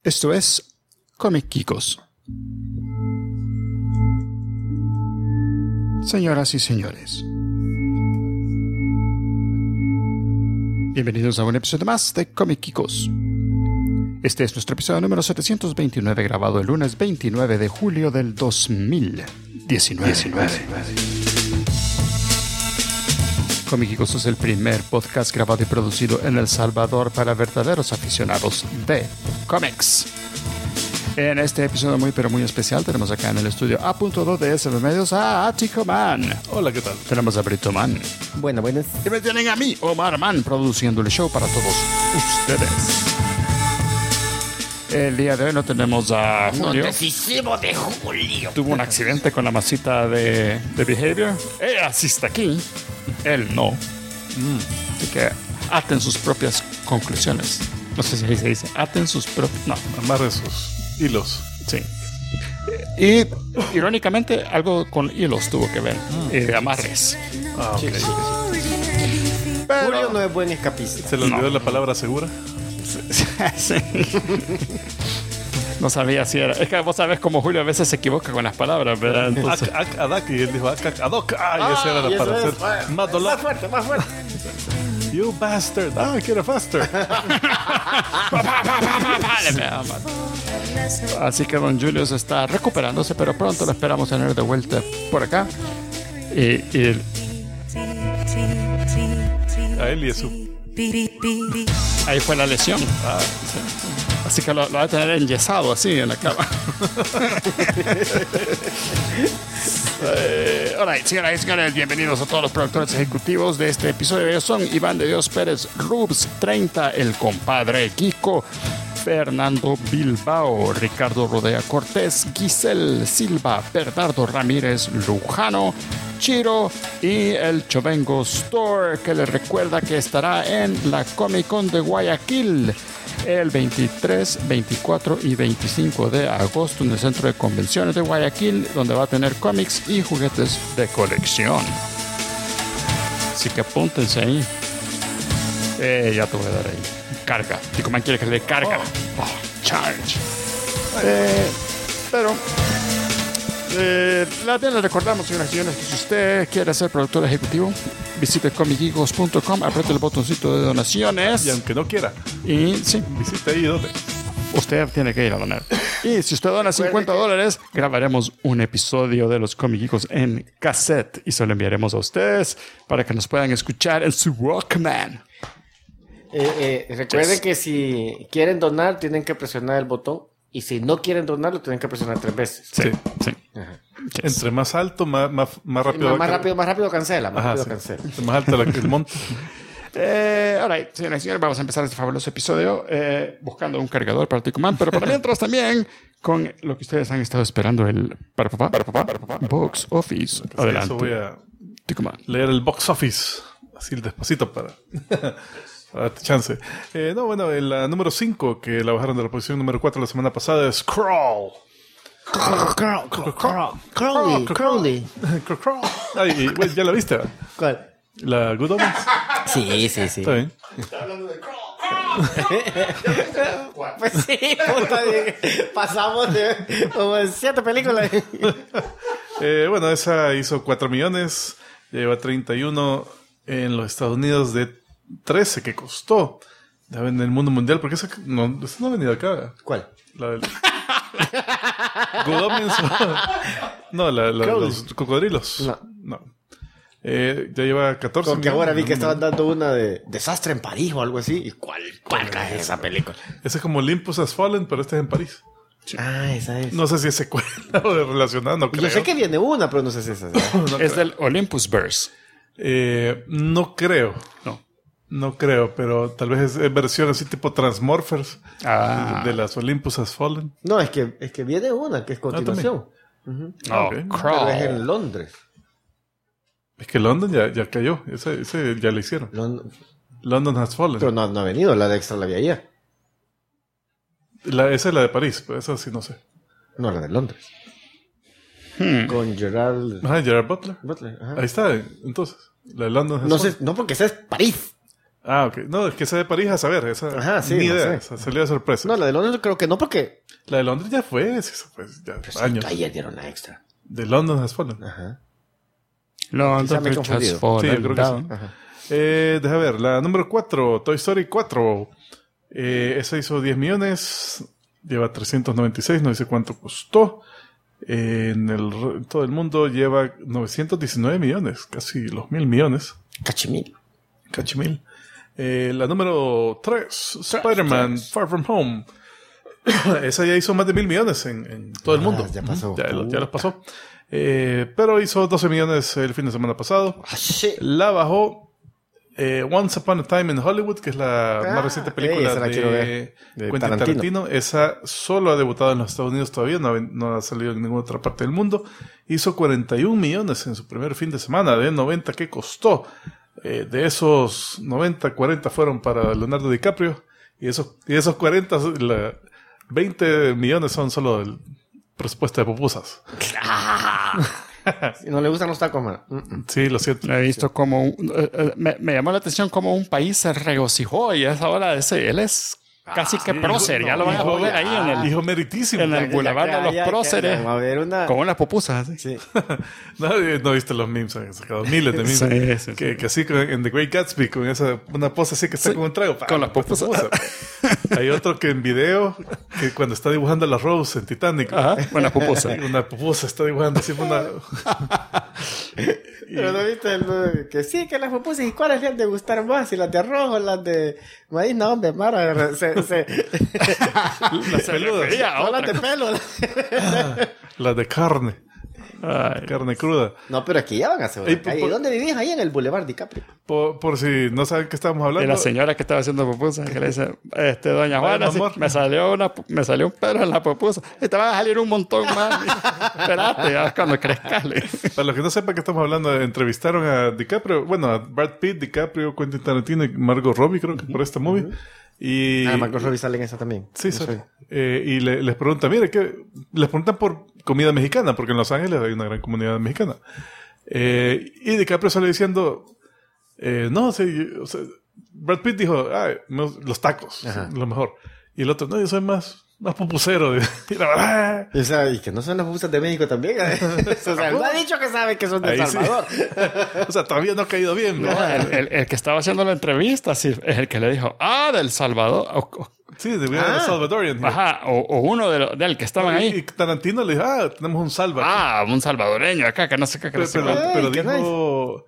Esto es Comic Kikos. Señoras y señores, bienvenidos a un episodio más de Comic Kikos. Este es nuestro episodio número 729, grabado el lunes 29 de julio del 2019. Comic Kikos es el primer podcast grabado y producido en El Salvador para verdaderos aficionados de cómics. En este episodio muy pero muy especial tenemos acá en el estudio A.2 de SM Medios a Tico Man. Hola, ¿qué tal? Tenemos a Brito Man. Buenas. Y me tienen a mí, Omar Man, produciendo el show para todos ustedes. El día de hoy no tenemos a Julio. Decisivo de Julio. Tuvo un accidente con la masita de Behavior. Ella sí está aquí. Él no. Así que aten sus propias conclusiones. No sé si ahí se dice. Aten sus propios... No. Amarre sus hilos. Sí. Y irónicamente algo con hilos tuvo que ver. Amarres. Ah, ok. Sí. Pero... Julio no es buen escapista. ¿Se le olvidó la palabra segura? Sí. No sabía si era. Es que vos sabés cómo Julio a veces se equivoca con las palabras, ¿verdad? Entonces... Adak, y él dijo Adoc. Y esa era la para hacer más dolor. Más fuerte. You bastard. Quiero faster. Así que don Julio se está recuperándose, pero pronto lo esperamos tener de vuelta por acá. Y A él y a su... ahí fue la lesión. Sí. Así que lo va a tener enyesado así en la cama. Alright, señoras y señores, bienvenidos a todos los productores ejecutivos de este episodio. Ellos son Iván de Dios Pérez, Rubs 30, el compadre Kiko, Fernando Bilbao, Ricardo Rodea Cortés, Giselle Silva, Bernardo Ramírez Lujano, Chiro y el Chovengo Store, que les recuerda que estará en la Comic Con de Guayaquil el 23, 24 y 25 de agosto en el Centro de Convenciones de Guayaquil, donde va a tener cómics y juguetes de colección. Así que apúntense ahí. Ya te voy a dar ahí. Carga. Tico Man quiere que le dé carga. Charge. Pero les recordamos, señoras y señores, que si usted quiere ser productor ejecutivo, visite comicgeekos.com, apriete el botoncito de donaciones. Y aunque no quiera, Y sí, visite ahí donde. usted tiene que ir a donar. Y si usted dona $50, grabaremos un episodio de los Comic Geekos en cassette y se lo enviaremos a ustedes para que nos puedan escuchar en su Walkman. Recuerden que si quieren donar, tienen que presionar el botón. Y si no quieren donarlo, tienen que presionar 3 veces. Sí. Ajá. Entre más alto, más rápido. Más rápido cancela. Entre más alto el monto. Alright, señoras y señores, vamos a empezar este fabuloso episodio buscando un cargador para Tico Man, pero para mientras también con lo que ustedes han estado esperando, el para papá, Box Office. Adelante, Eso voy a Tico Man. leer el box office. Así despacito para darte chance. La número 5, que la bajaron de la posición número 4 la semana pasada, es Crawl. Crowley. Ay, güey, ¿ya la viste? ¿Cuál? ¿La Good Omens? Sí. Está bien. Pues sí, puta, pasamos de como 7 películas. Esa hizo 4 millones, lleva 31 en los Estados Unidos de 13 que costó en el mundo mundial, porque esa no ha venido acá. ¿Cuál? La del Good Omens. No, los cocodrilos. No. Ya lleva 14 Porque millones. ahora vi que estaban dando una de Desastre en París o algo así. ¿Y cuál es esa película? Ese es como Olympus Has Fallen, pero este es en París. Esa es. No sé si es secuela o de relacionada, no creo. Yo sé que viene una, pero no sé si es esa. No Es creo. del Olympus Verse. No creo. No. No creo, pero tal vez es versión así tipo Transmorphers de las Olympus Has Fallen. No, es que viene una que es continuación. Oh, ok. Pero es Crawl. en Londres. Es que London ya cayó. Ese ya lo hicieron. London Has Fallen. Pero no ha venido, la de Extra la vi ayer. Esa es la de París, pero esa sí no sé. No, la de Londres. Con Gerard Gerard Butler. Butler. Ajá. Ahí está, entonces. La de London Has No Fallen. sé, no porque esa es París. Ah, ok. No, es que esa de París, a saber, esa Ajá, sí, ni no idea, sé. esa salió de sorpresa. No, la de Londres creo que no, porque... La de Londres ya fue, sí, eso fue ya años. Ayer dieron la extra. De London Has Fallen. Ajá. London Quizá me he Bridge has confundido. fallen Sí, yo creo que down. sí. Ajá. Deja ver, la número 4, Toy Story 4. Esa hizo 10 millones, lleva 396, no dice cuánto costó. En todo el mundo lleva 919 millones, casi los 1,000 millones. Cachimil. Cachimil. La número 3, Spider-Man Far From Home. Esa ya hizo más de 1,000 millones en todo el mundo. Ya pasó. Ya los pasó. Pero hizo 12 millones el fin de semana pasado. Ah, shit. La bajó Once Upon a Time in Hollywood, que es la más reciente película esa la quiero de ver. De Quentin Tarantino. Tarantino. Esa solo ha debutado en los Estados Unidos todavía, no ha salido en ninguna otra parte del mundo. Hizo 41 millones en su primer fin de semana, de 90 que costó. De esos 90, 40 fueron para Leonardo DiCaprio. Y esos 40, 20 millones son solo el presupuesto de pupusas. Si no le gustan los tacos, man. Sí, lo siento. He visto como... me llamó la atención como un país se regocijó y a esa hora él es casi que prócer. Ya lo van a poner ahí Hijo meritísimo. en el Boulevard de los próceres. Vamos a ver una... con unas pupusas así. Sí. No viste los memes, han sacado miles de memes. Sí. Que así en The Great Gatsby, con una pose así que está Sí, con un trago. con las pupusas. Hay otro que en video, que cuando está dibujando la Rose en Titanic, Ajá, buenas pupusas. una pupusa está dibujando así una... Pero no viste que sí, que las pupusas, ¿y cuáles le han de gustar más? ¿Y las de arroz o las de maíz? No, hombre, Mara, Las peludas. no las de pelo. Las de carne. Ay, Carne cruda. No, pero aquí ya van a hacer Ey, una calle. ¿Dónde vivís? Ahí en el Boulevard DiCaprio. Por si no saben qué estamos y hablando. la señora que estaba haciendo pupusas, que le dice, doña Juana, sí, amor. me salió un pelo en la pupusa. Y te van a salir un montón más. Espérate, ya cuando crezcas. Para los que no sepan que estamos hablando, entrevistaron a DiCaprio, bueno, a Brad Pitt, DiCaprio, Quentin Tarantino y Margot Robbie, creo que por esta movie. Y Marcos Robbie sale en esa también. sí, No sale. sé. Y les preguntan, mire, les preguntan por comida mexicana, porque en Los Ángeles hay una gran comunidad mexicana. Y DiCaprio sale diciendo, no, sí, o sea, Brad Pitt dijo, los tacos, Ajá. lo mejor. Y el otro, no, yo soy más pupusero. Y la verdad, O sea, y que no son las pupusas de México también. O sea, no ha dicho que sabe que son de Ahí sí. Salvador. o sea, todavía no ha caído bien, ¿no? No, el que estaba haciendo la entrevista sí, es el que le dijo, del Salvador. Sí, de Salvadorian. Ajá, o uno del que estaban Y ahí. Tarantino le dijo, tenemos un salva. Un salvadoreño acá, que no sé qué. Que no sé cuánto. Pero qué dijo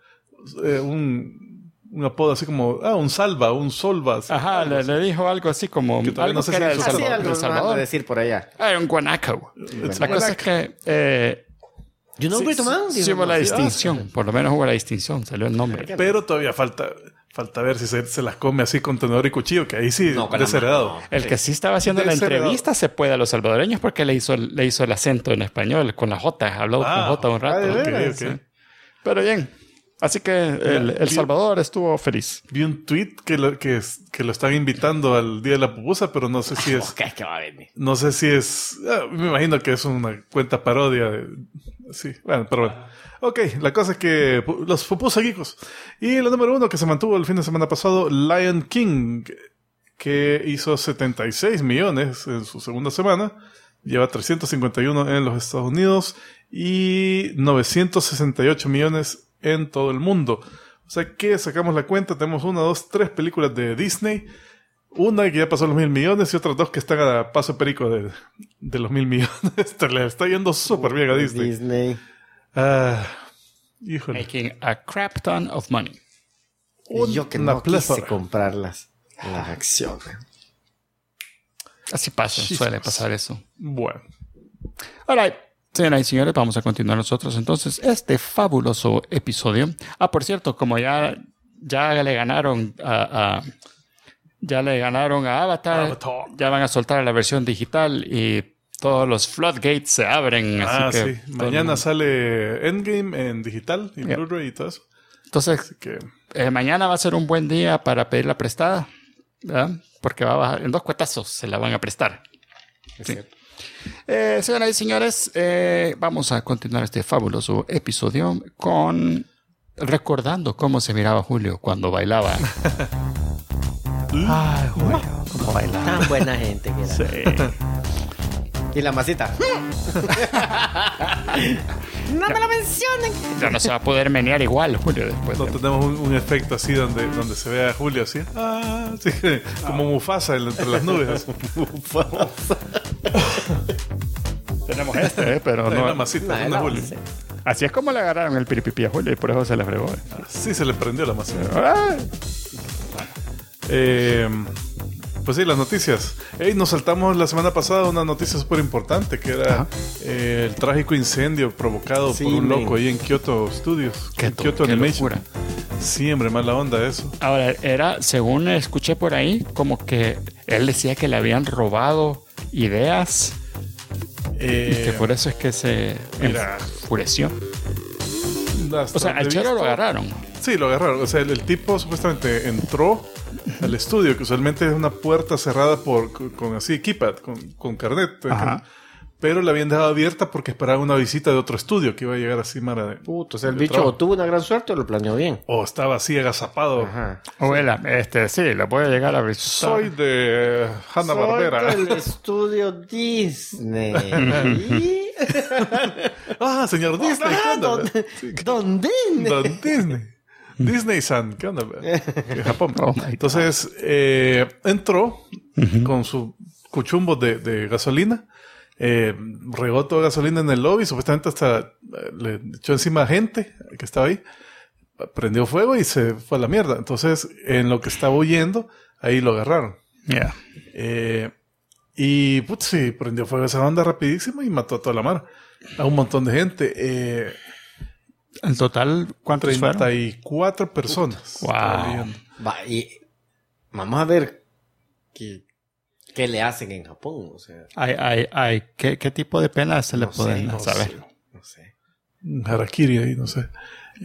un apodo así como, un salva, un solva. así. Ajá, le dijo algo así como... Que todavía algo no sé que si era es del un Así Salvador. algo del van a Salvador. decir por allá. Un guanaco. It's La cosa es que... ¿You know Brito Man? sí hubo la distinción. Por lo menos hubo la distinción. Salió el nombre. Pero todavía falta ver si se las come así con tenedor y cuchillo, que ahí sí, No, con la desheredado. mano. El que sí estaba haciendo la Desheredado. entrevista se puede a los salvadoreños porque le hizo el acento en español con la J. Habló con J un rato. de Ok, veras. ok. Pero bien. Así que el Salvador estuvo feliz. Vi un tweet que lo están invitando al Día de la Pupusa, pero no sé si es... ¿Qué es que va a venir? No sé si es... me imagino que es una cuenta parodia. Sí, bueno, pero bueno. Ok, la cosa es que los pupusaguicos. Y la número 1 que se mantuvo el fin de semana pasado, Lion King, que hizo 76 millones en su segunda semana. Lleva 351 en los Estados Unidos y 968 millones en todo el mundo. O sea que sacamos la cuenta, tenemos 1, 2, 3 películas de Disney. Una que ya pasó los 1,000 millones y otras 2 que están a paso perico de los 1,000 millones. Le está yendo súper bien a Disney. Híjole. Making a crap ton of money. Y yo que Una no quise pléthora. comprar las acciones. Así pasa, Jesus. suele pasar eso. Bueno. All right. Señoras y señores, vamos a continuar nosotros entonces este fabuloso episodio. Por cierto, como ya le ganaron ya le ganaron a Avatar, ya van a soltar la versión digital y todos los floodgates se abren. Así que Sí. Mañana sale Endgame en digital y Yeah. Blu-ray y todo eso. Entonces, Así que mañana va a ser un buen día para pedirla prestada, ¿verdad? Porque va a bajar, en 2 cuetazos se la van a prestar. Sí. Señoras y señores, vamos a continuar este fabuloso episodio con recordando cómo se miraba Julio cuando bailaba. Ay, Julio, cómo bailaba. Tan buena gente que era. Sí. Y la masita. ¡No me lo mencionen! Ya no se va a poder menear igual, Julio, después. No tenemos un efecto así donde se ve a Julio así. Sí, como Mufasa entre las nubes. Mufasa. Tenemos pero No, no. la masita, no Julio. Así es como le agarraron el piripipi a Julio y por eso se le fregó. Sí, se le prendió la masita. Ay. Pues sí, las noticias. Nos saltamos la semana pasada una noticia súper importante que era el trágico incendio provocado por un loco ahí en Kyoto Studios. Qué Kyoto Animation. locura. Sí, hombre, mala onda eso. Ahora, era, según escuché por ahí, como que él decía que le habían robado ideas y que por eso es que se enfureció. O sea, al chero lo agarraron. Sí, lo agarraron. O sea, el tipo supuestamente entró al estudio, que usualmente es una puerta cerrada con así, keypad, con carnet. Pero la habían dejado abierta porque esperaba una visita de otro estudio que iba a llegar así, mara de... Puto, o sea, el bicho o tuvo una gran suerte o lo planeó bien. O estaba así agazapado. Ajá. Abuela, sí, le voy a llegar a visitar. Soy de Hanna-Barbera. Soy del estudio Disney. Señor Disney. ¿Qué onda? Don Disney. Don Disney. Disney-san. ¿Qué onda? En Japón. Oh my God. Entonces, entró con su cuchumbo de gasolina. Regó toda gasolina en el lobby. Supuestamente hasta le echó encima gente que estaba ahí. Prendió fuego y se fue a la mierda. Entonces, en lo que estaba huyendo, ahí lo agarraron. Yeah. Y putz, sí, prendió fuego esa banda rapidísimo y mató a toda la mar. A un montón de gente. En total, ¿cuántos fueron? 34 personas. Wow. Estaba leyendo. Va, y vamos a ver qué le hacen en Japón. O sea, ¿Qué tipo de penas se le pueden no saber? no sé. Harakiri ahí, no sé.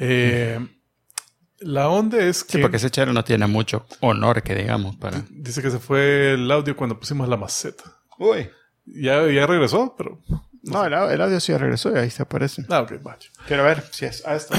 La onda es que... Sí, porque ese chero no tiene mucho honor, que digamos, para... Dice que se fue el audio cuando pusimos la maceta. Uy. Ya regresó, pero... No, el audio sí regresó y ahí se aparece. Ok, vaya. Quiero ver si es... sí.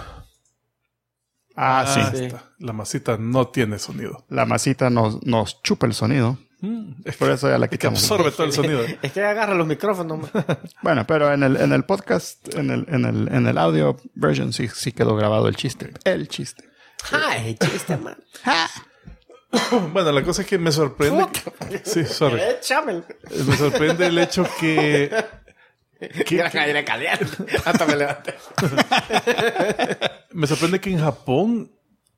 sí. Está. La masita no tiene sonido. La masita nos chupa el sonido. Es Por eso ya la que quitamos. absorbe todo el sonido. Es que agarra los micrófonos. Bueno, pero en el podcast, en el audio version sí quedó grabado el chiste. El chiste. ¡Ay, chiste, man! Bueno, la cosa es que me sorprende... Sí, sorry. Échame. Me sorprende el hecho que... Era caliente. Hasta me levanté. Me sorprende que en Japón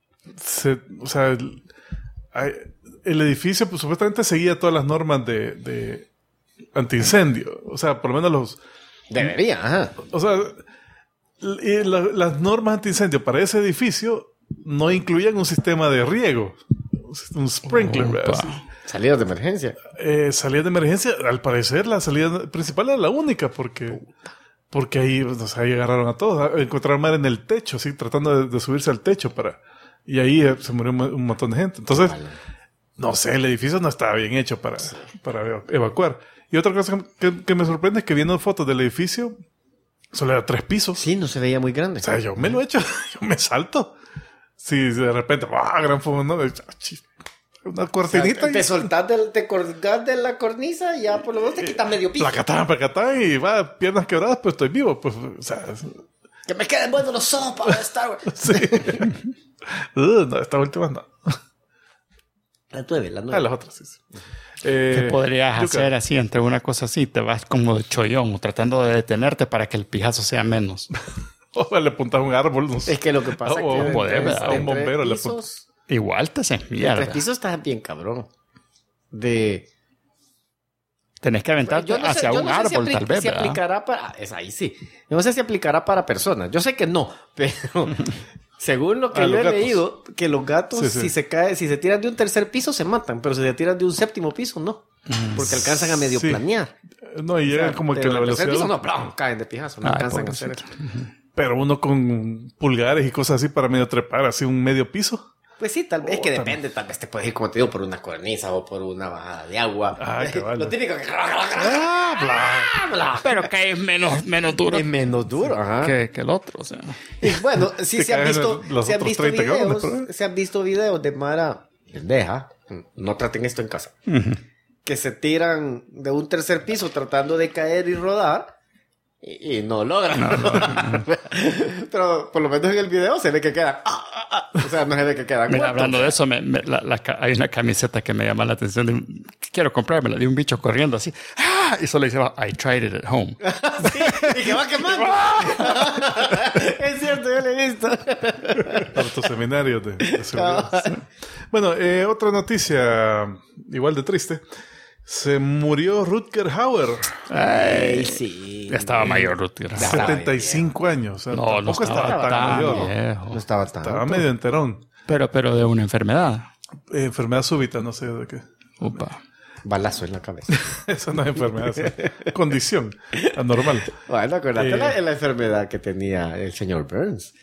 el edificio pues, supuestamente seguía todas las normas de antiincendio. O sea, por lo menos los... Debería, ajá. O sea, las normas antiincendio para ese edificio no incluían un sistema de riego. Un sprinkler, ¿verdad? Salidas de emergencia. Salidas de emergencia, al parecer la salida principal era la única porque ahí, ahí agarraron a todos. Encontraron mar en el techo, ¿sí? Tratando de subirse al techo y ahí se murió un montón de gente. Entonces, no sé, el edificio no estaba bien hecho para evacuar. Y otra cosa que me sorprende es que viendo fotos del edificio, solo era 3 pisos. Sí, no se veía muy grande. O sea, yo me lo he hecho, yo me salto. Si de repente, gran fuego, ¿no? Una cortinita. O sea, te colgás de la cornisa y ya por lo menos te quitas medio piso. Placatán y piernas quebradas, pues estoy vivo. Pues, o sea, que me queden buenos los ojos para Star Wars. Sí. No, esta última no. La 9. Las otras sí. ¿Qué podrías hacer así entre una cosa así? Te vas como de chollón tratando de detenerte para que el pijazo sea menos. O le apuntas a un árbol. No sé. Es que lo que pasa es que a un bombero le apuntas. Igual te haces mierda. 3 pisos estás bien cabrón. Tenés que aventarte hacia un árbol, tal vez, ¿verdad? Aplicará para... ahí sí. Yo no sé si aplicará para personas. Yo sé que no, pero... Según lo que yo he leído, que los gatos, si se tiran de un 3er piso, se matan. Pero si se tiran de un 7º piso, no. Porque alcanzan a medio planear. No, y llegan como que la velocidad... Piso, no, caen de pijazo. No alcanzan a hacer eso. Pero uno con pulgares y cosas así para medio trepar, así un medio piso. Pues sí, tal vez, es que depende, tal vez te puedes ir, como te digo, por una cornisa o por una bajada de agua. Lo típico que... Pero que es menos duro. Es menos duro, ajá. Que el otro, o sea. Y bueno, sí se han visto videos de Mara pendeja, no traten esto en casa, que se tiran de un tercer piso tratando de caer y rodar y no logran. No. Pero por lo menos en el video se ve que quedan. O sea, no se ve que quedan. Mira, hablando de eso, hay una camiseta que me llama la atención. Quiero comprármela de un bicho corriendo así. Y solo dice, I tried it at home. Sí, y que va quemando. Es cierto, yo lo he visto. Para tu seminario de seguridad. Bueno, otra noticia igual de triste. Se murió Rutger Hauer. Ay, sí. Ya estaba mayor Rutger. 75 años. O sea, no estaba tan mayor. Viejo. No estaba tan. Estaba medio enterón. Pero de una enfermedad. Enfermedad súbita, no sé de qué. Upa. Balazo en la cabeza. Esa no es enfermedad, es condición anormal. Bueno, acuérdate la enfermedad que tenía el señor Burns.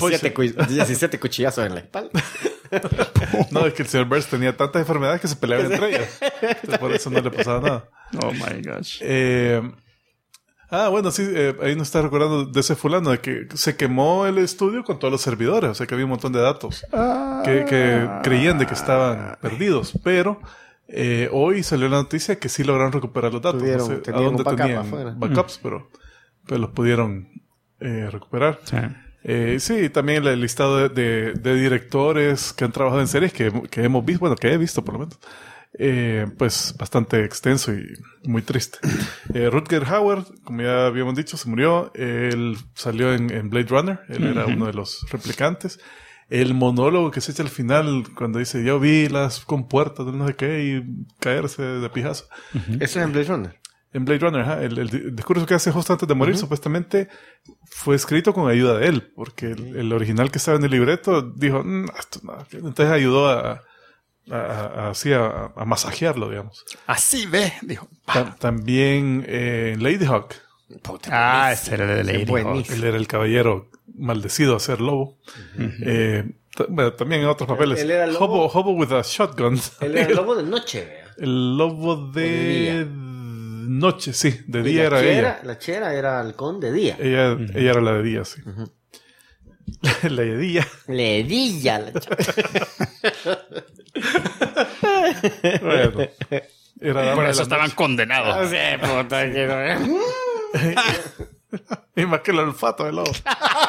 17 cuchillazos en la espalda. No, es que el señor Burns tenía tantas enfermedades que se peleaban entre ellas. Entonces, por eso no le pasaba nada. Oh my gosh. Bueno, sí, ahí nos está recordando de ese fulano, de que se quemó el estudio con todos los servidores. O sea, que había un montón de datos que creían de que estaban perdidos. Pero hoy salió la noticia que sí lograron recuperar los datos. No sé a dónde tenían backups, pero los pudieron recuperar. Sí. Sí, también el listado de directores que han trabajado en series que hemos visto, bueno, que he visto por lo menos, pues bastante extenso y muy triste. Rutger Hauer, como ya habíamos dicho, se murió. Él salió en Blade Runner, él era uno de los replicantes. El monólogo que se echa al final cuando dice, yo vi las compuertas de no sé qué y caerse de pijazo. ¿Eso es en Blade Runner? En Blade Runner, el discurso que hace justo antes de morir, supuestamente fue escrito con ayuda de él, porque el original que estaba en el libreto dijo, esto no. Entonces ayudó a masajearlo, digamos. Así ve, dijo. También Ladyhawke. Ese era el de Ladyhawke. Él era el caballero maldecido a ser lobo. Bueno, también en otros papeles. Él era lobo. Hobo with a shotgun. Él era el lobo de noche, vea. El lobo de noche, sí. De día era ella. La chera era halcón de día. Ella era la de día, sí. La de día. Ledilla. Bueno. Por eso estaban condenados. Sí, puta, que no. Y más que el olfato del lobo.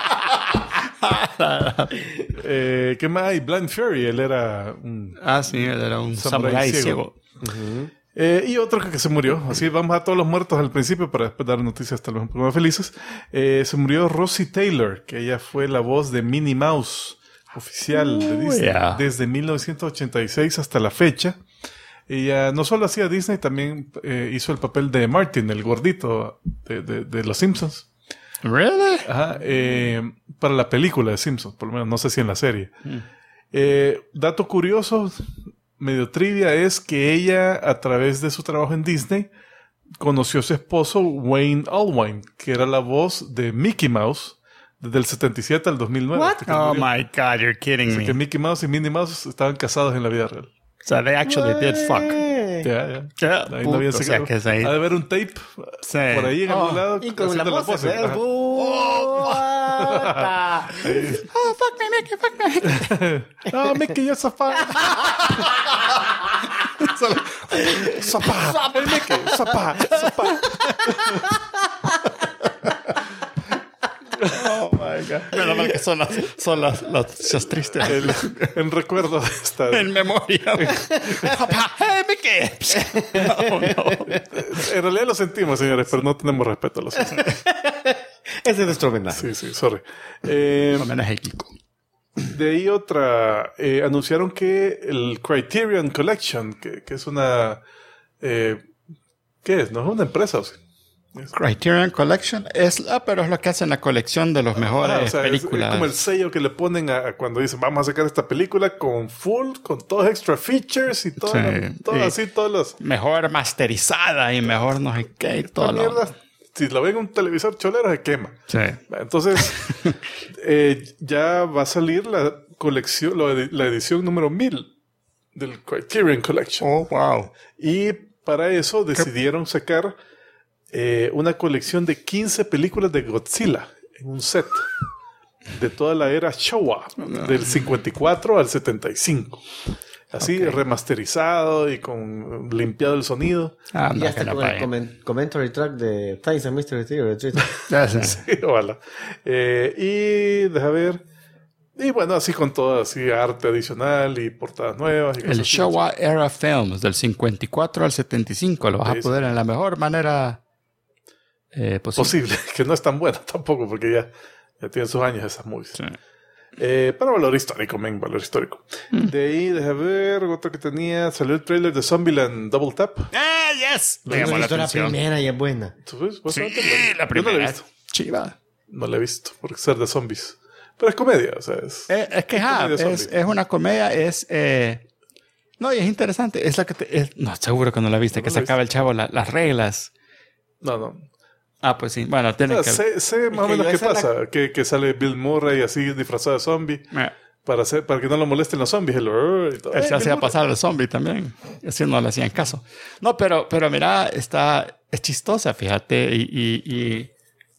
¿Qué más hay? Blind Fury, él era un... sí, él era un samurái ciego. Y otro que se murió. Así vamos a todos los muertos al principio para después dar noticias tal vez un poco más felices. Se murió Rosie Taylor, que ella fue la voz de Minnie Mouse oficial de Disney desde 1986 hasta la fecha. Ella no solo hacía Disney, también hizo el papel de Martin, el gordito de Los Simpsons. ¿Really? Ajá, para la película de Simpsons, por lo menos, no sé si en la serie. Dato curioso, medio trivia, es que ella, a través de su trabajo en Disney, conoció a su esposo Wayne Allwine, que era la voz de Mickey Mouse desde el 77 al 2009. What? Oh my God, you're kidding me. Que Mickey Mouse y Minnie Mouse estaban casados en la vida real. So they actually did fuck. Ya. Ahí no había secreto. O sea, que es ahí. Ha de haber un tape por ahí en algún lado. Y con la pose. Fuck me, Mickey. No, Mickey, you're so fun. Sopa. El Mickey. Sopa. Oh my God. Menos mal que son las noticias tristes. En recuerdo de esta. En memoria. Papá, Mickey. No. En realidad lo sentimos, señores, pero no tenemos respeto a los señores. Ese es nuestro homenaje. Sí, sorry. Homenaje Kiko. De ahí otra. Anunciaron que el Criterion Collection, que es una... ¿qué es? ¿No es una empresa o sí? Criterion Collection pero es lo que hacen la colección de los mejores películas. Es como el sello que le ponen a cuando dicen vamos a sacar esta película con todos extra features y todo, así, todos los... Mejor masterizada y mejor no sé qué y todo. Mierda, si lo ven en un televisor cholero se quema. Sí. Entonces ya va a salir colección, la edición número 1000 del Criterion Collection. Oh, wow. Y para eso decidieron sacar una colección de 15 películas de Godzilla en un set de toda la era Showa, del 54 al 75. Así, remasterizado y con limpiado el sonido. Y hasta con el commentary track de Times and Mystery Theory. Sí, ojalá. Y deja ver. Y bueno, así con todo, así arte adicional y portadas nuevas. Y el Showa Era Films del 54 al 75 lo vas a poder en la mejor manera posible. Que no es tan buena tampoco, porque ya tienen sus años esas movies. Sí. Pero valor histórico, valor histórico. De ahí, deja ver, otro que tenía, salió el trailer de Zombieland Double Tap. Yes. Me llamó la atención. La primera y es buena. Sí, la primera. No la he visto. Chiva. No la he visto, por ser de zombies. Pero es comedia, o sea, es que es una comedia, no, y es interesante. Es la que no, seguro que no la viste, que sacaba el chavo las reglas. No. Ah, pues sí. Bueno, tiene que... Sé más o menos qué pasa. Que sale Bill Murray así disfrazado de zombie. Para que no lo molesten los zombies. Y todo. Él se hacía pasar al zombie también. Así no le hacían caso. No, pero mira, es chistosa, fíjate.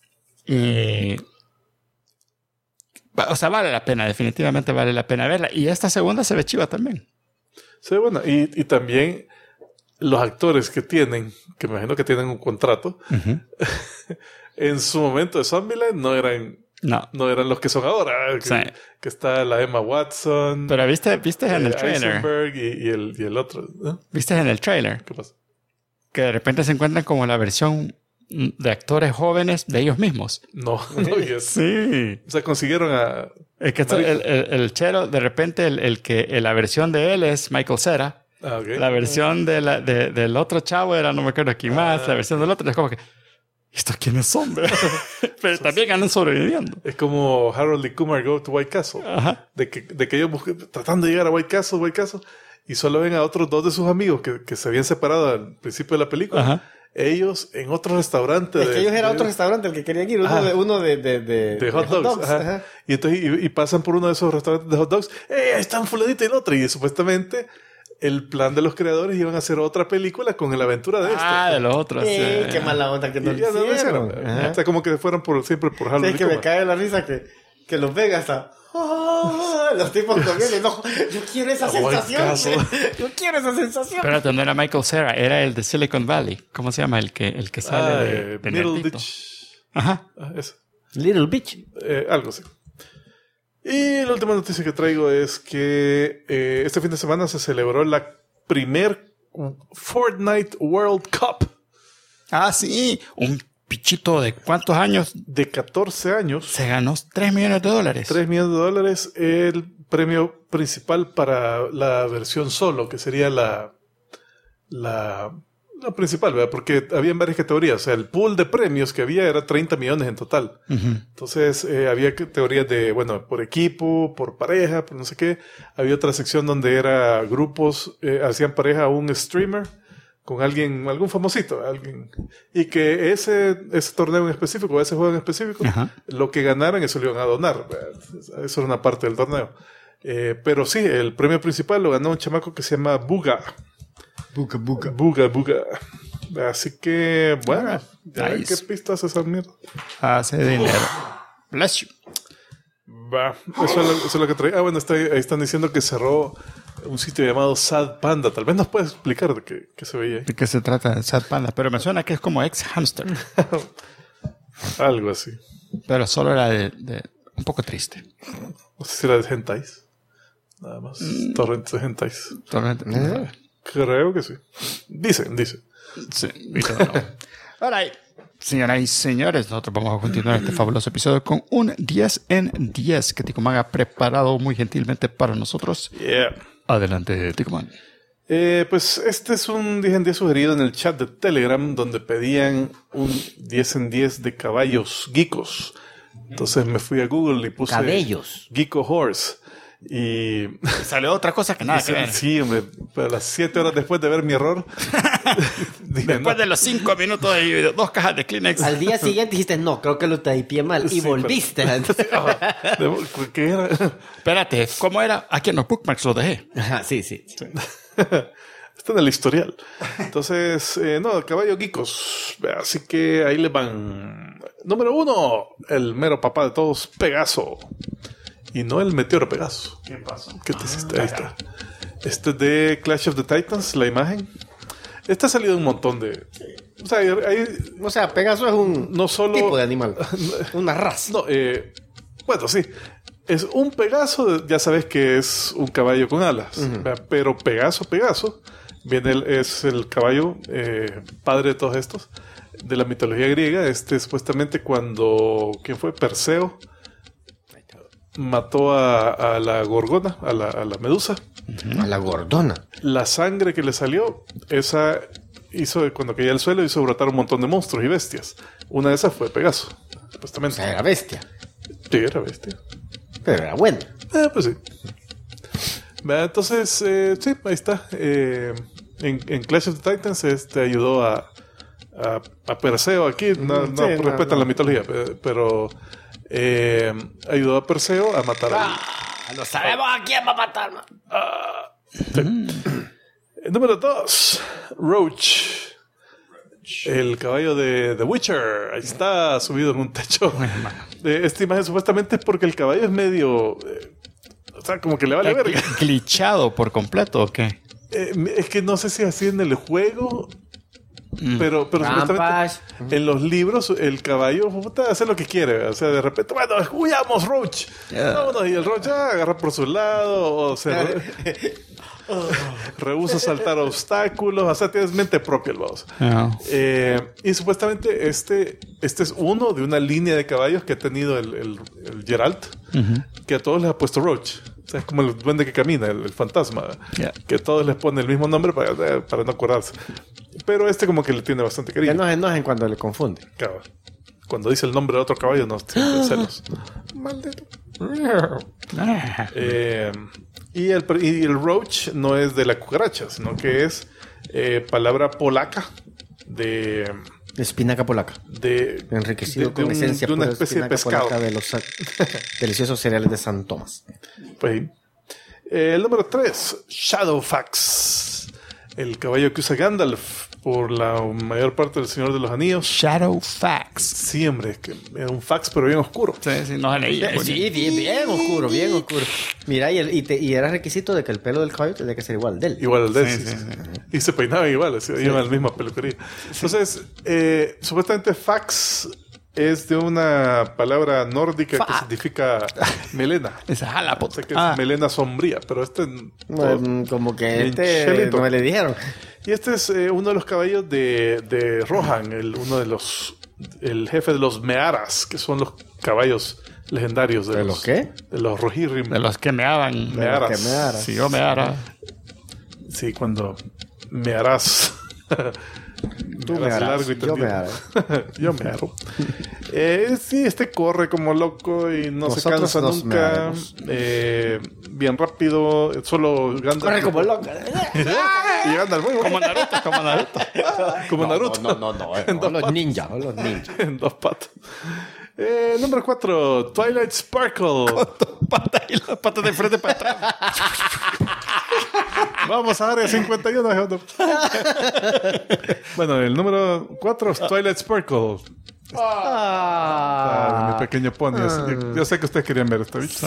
O sea, vale la pena. Definitivamente vale la pena verla. Y esta segunda se ve chiva también. Se ve buena. Y también los actores que tienen, que me imagino que tienen un contrato, en su momento de Zombieland no eran los que son ahora. Que está la Emma Watson. Pero viste en el trailer. Eisenberg y el otro. ¿Viste en el trailer? ¿Qué pasa? Que de repente se encuentran como la versión de actores jóvenes de ellos mismos. No. Sí. O sea, consiguieron a... Es que el chero, de repente, la versión de él es Michael Cera. Okay. La versión del otro chavo era, no me acuerdo quién más. La versión del otro es como que, ¿estos quiénes son? Pero también andan sobreviviendo. Es como Harold y Kumar Go to White Castle. Ajá. De que ellos tratando de llegar a White Castle, y solo ven a otros dos de sus amigos que se habían separado al principio de la película. Ajá. Ellos en otro restaurante. Es que ellos eran otro restaurante el que querían ir. Uno de hot dogs. Ajá. Y entonces y pasan por uno de esos restaurantes de hot dogs. Ahí están fulanito y el otro. Y supuestamente el plan de los creadores iban a hacer otra película con la aventura de de los otros. Qué mala onda que no lo hicieron. O sea, como que fueron siempre por Halloween. Es que me cae la risa que los Vegas los tipos comiendo. No, yo quiero esa sensación. Yo quiero esa sensación. Espérate, no era Michael Cera, era el de Silicon Valley. ¿Cómo se llama? El que sale de Little Bitch. Ajá. Eso. Little Bitch. Algo así. Y la última noticia que traigo es que este fin de semana se celebró la primer Fortnite World Cup. Ah, sí. Un pichito de ¿cuántos años? De 14 años. Se ganó $3 millones. $3 millones. El premio principal para la versión solo, que sería la principal, ¿verdad? Porque había varias categorías. O sea, el pool de premios que había era 30 millones en total. Entonces, había categorías de, por equipo, por pareja, por no sé qué. Había otra sección donde era grupos, hacían pareja a un streamer con algún famosito, y que ese torneo en específico, ese juego en específico, lo que ganaran, eso lo iban a donar. ¿Verdad? Eso era una parte del torneo. Pero sí, el premio principal lo ganó un chamaco que se llama Buga. Buga. Así que, bueno, nice. ¿Qué pistas esa mierda? Hace dinero. Bless you. Eso es lo que trae. Ahí están diciendo que cerró un sitio llamado Sad Panda. Tal vez nos puedes explicar de qué se veía. ¿De qué se trata Sad Panda? Pero me suena que es como ex-hamster. Algo así. Pero solo era de un poco triste. No sé si era de hentais. Nada más. Torrentes de hentais. Creo que sí. Dicen. Sí. All right. Señoras y señores, nosotros vamos a continuar este fabuloso episodio con un 10 en 10 que Ticoman ha preparado muy gentilmente para nosotros. Yeah. Adelante, Ticoman. Pues este es un 10 en 10 sugerido en el chat de Telegram, donde pedían un 10 en 10 de caballos geekos. Entonces me fui a Google y puse cabellos. Geeko Horse. Y salió otra cosa que nada que ver. Sí, hombre, pero a las 7 horas después de ver mi error. Después de los 5 minutos y 2 cajas de Kleenex. Al día siguiente dijiste, no, creo que lo typeé mal. Y volviste. ¿Qué era? Espérate, ¿cómo era? Aquí en los bookmarks lo dejé. Ajá, sí. Está en el historial. Entonces, caballo geekos. Así que ahí les van. Número 1, el mero papá de todos, Pegaso. Y no el meteoro Pegaso. ¿Qué pasó? ¿Qué te hiciste? Ahí está. Este es de Clash of the Titans, la imagen. Esta ha salido un montón de... O sea, Pegaso es un no solo, tipo de animal. Una raza. No, bueno, sí. Es un Pegaso, ya sabes que es un caballo con alas. Pero Pegaso, es el caballo padre de todos estos, de la mitología griega. Supuestamente cuando... ¿Quién fue? Perseo mató a la gorgona, a la medusa. A la gordona. La sangre que le salió, esa hizo, cuando caía al suelo, hizo brotar un montón de monstruos y bestias. Una de esas fue Pegaso, supuestamente. O sea, era bestia. Sí, era bestia. Pero era buena. Pues sí. Entonces, sí, ahí está. En Clash of the Titans ayudó a Perseo aquí. No respetan la mitología, pero ayudó a Perseo a matar a... No sabemos a quién va a matar. Sí. Número 2, Roach. El caballo de The Witcher. Ahí está, subido en un techo. Esta imagen supuestamente es porque el caballo es medio... o sea, como que le vale verga. ¿Glitchado por completo o qué? Es que no sé si así en el juego... Pero supuestamente en los libros el caballo hace lo que quiere. O sea, de repente, bueno, huyamos, Roach. Vámonos. Y el Roach agarra por su lado o se rehúsa saltar obstáculos. O sea, tienes mente propia el boss. Y supuestamente este es uno de una línea de caballos que ha tenido el Geralt, que a todos les ha puesto Roach. O sea, es como el duende que camina, el fantasma, que a todos les pone el mismo nombre para no acordarse. Pero como que le tiene bastante cariño. Ya no se enojen cuando le confunde. Claro. Cuando dice el nombre de otro caballo, no siente celos. Maldito. Y el Roach no es de la cucaracha, sino que es palabra polaca de... Espinaca polaca. Enriquecido con esencia de una especie de pescado. De los deliciosos cereales de San Tomás. Pues, el número 3, Shadowfax. El caballo que usa Gandalf por la mayor parte del Señor de los Anillos. Shadowfax. Sí, hombre, que era un fax, pero bien oscuro. Sí, no se leía. Sí, bien oscuro. Mira, y era requisito de que el pelo del caballo tenía que ser igual al de él. Igual al de él, sí. Y se peinaba igual, iban a la misma peluquería. Entonces, supuestamente fax es de una palabra nórdica que significa melena. Esa jala, o sea que es melena sombría, pero como que no me le dijeron. Y es uno de los caballos de Rohan, el jefe de los Mearas, que son los caballos legendarios ¿De los qué? De los Rohirrim. De los que meaban. Mearas. Sí, yo meara. Sí, cuando mearás. Tú me harás, yo me haré. Yo me haré. Sí, corre como loco y no se cansa nunca. Bien rápido. Solo Gandalf. Corre como loco. Y Gandalf. Como Naruto. Como Naruto. No. Los ninjas. En 2 patas. Número 4, Twilight Sparkle. Con 2 patas y las patas de frente para atrás. Vamos a Área 51. Bueno, el número 4 es Twilight Sparkle. Mi pequeño pony. Yo sé que ustedes querían ver esta bicha.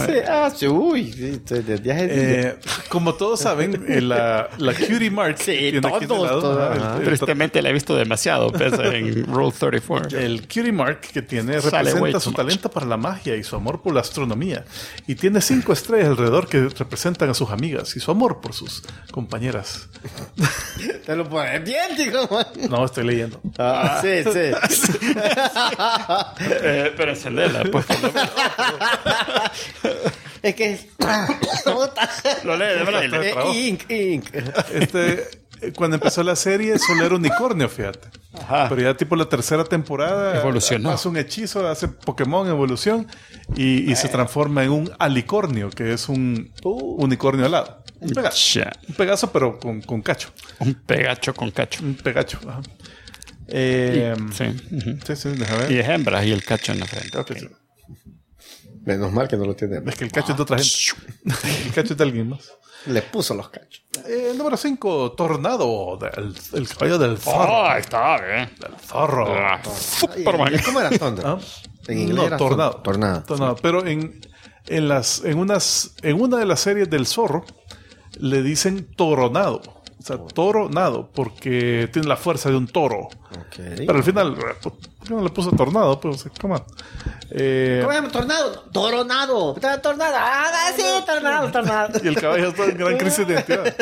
Como todos saben, la Cutie Mark. Sí, todos. Tristemente la he visto demasiado en Rule 34. El Cutie Mark que tiene representa su talento para la magia y su amor por la astronomía. Y tiene 5 estrellas alrededor que representan a sus amigas y su amor por sus compañeras. Te lo pones bien, tío. No, estoy leyendo. Sí. Pero encenderla, pues. Es que... Lo lee de verdad. Ink. cuando empezó la serie solo era unicornio, fíjate. Ajá. Pero ya tipo la tercera temporada evolucionó. hace un hechizo, hace Pokémon evolución y se transforma en un alicornio, que es un unicornio alado. Un Pegaso, pero con cacho. Un pegacho con cacho. Un pegacho, ajá. Sí. Sí, déjame ver. Y es hembra y el cacho en la frente. Okay. Menos mal que no lo tiene. Es que el cacho es de otra gente. El cacho es de alguien más. Le puso los cachos. Número 5, Tornado. El caballo del zorro. Ahí está, bien. Del zorro. Superman. ¿Cómo era Thunder? ¿Ah? En inglés era Tornado. Tornado. Pero en una de las series del zorro le dicen Toronado. O sea, Toronado, porque tiene la fuerza de un toro. Okay. Pero al final, ¿por qué no le puso Tornado? Pues, ¿cómo? ¿Cómo se llama? Tornado. Tornado. Tornado. Ah, sí, tornado. Y el caballo está en gran crisis de identidad.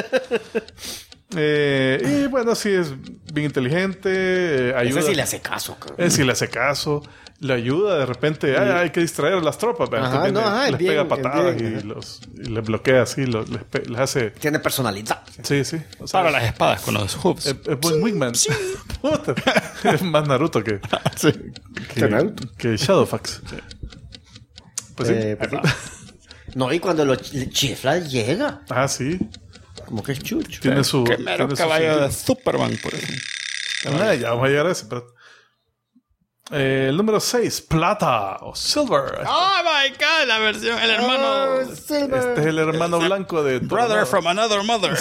Y bueno, sí, es bien inteligente. Ayuda. Ese sí le hace caso. Sí le hace caso. Le ayuda de repente. Hay que distraer a las tropas. Les pega patadas y les bloquea así. Les hace. Tiene personalidad. Sí. O sea, para las espadas con los hoops. Es buen wingman. Sí. Es más Naruto que Shadowfax. Sí. Pues sí. No, y cuando lo chifla llega. Ah, sí. Como que es chucho. Tiene su. Qué mero caballo de Superman, por ejemplo. Ya vamos a llegar a ese. Pero... el número 6, Plata o Silver. Oh my God, la versión, el hermano. Silver. Este es el hermano blanco de Brother from another mother.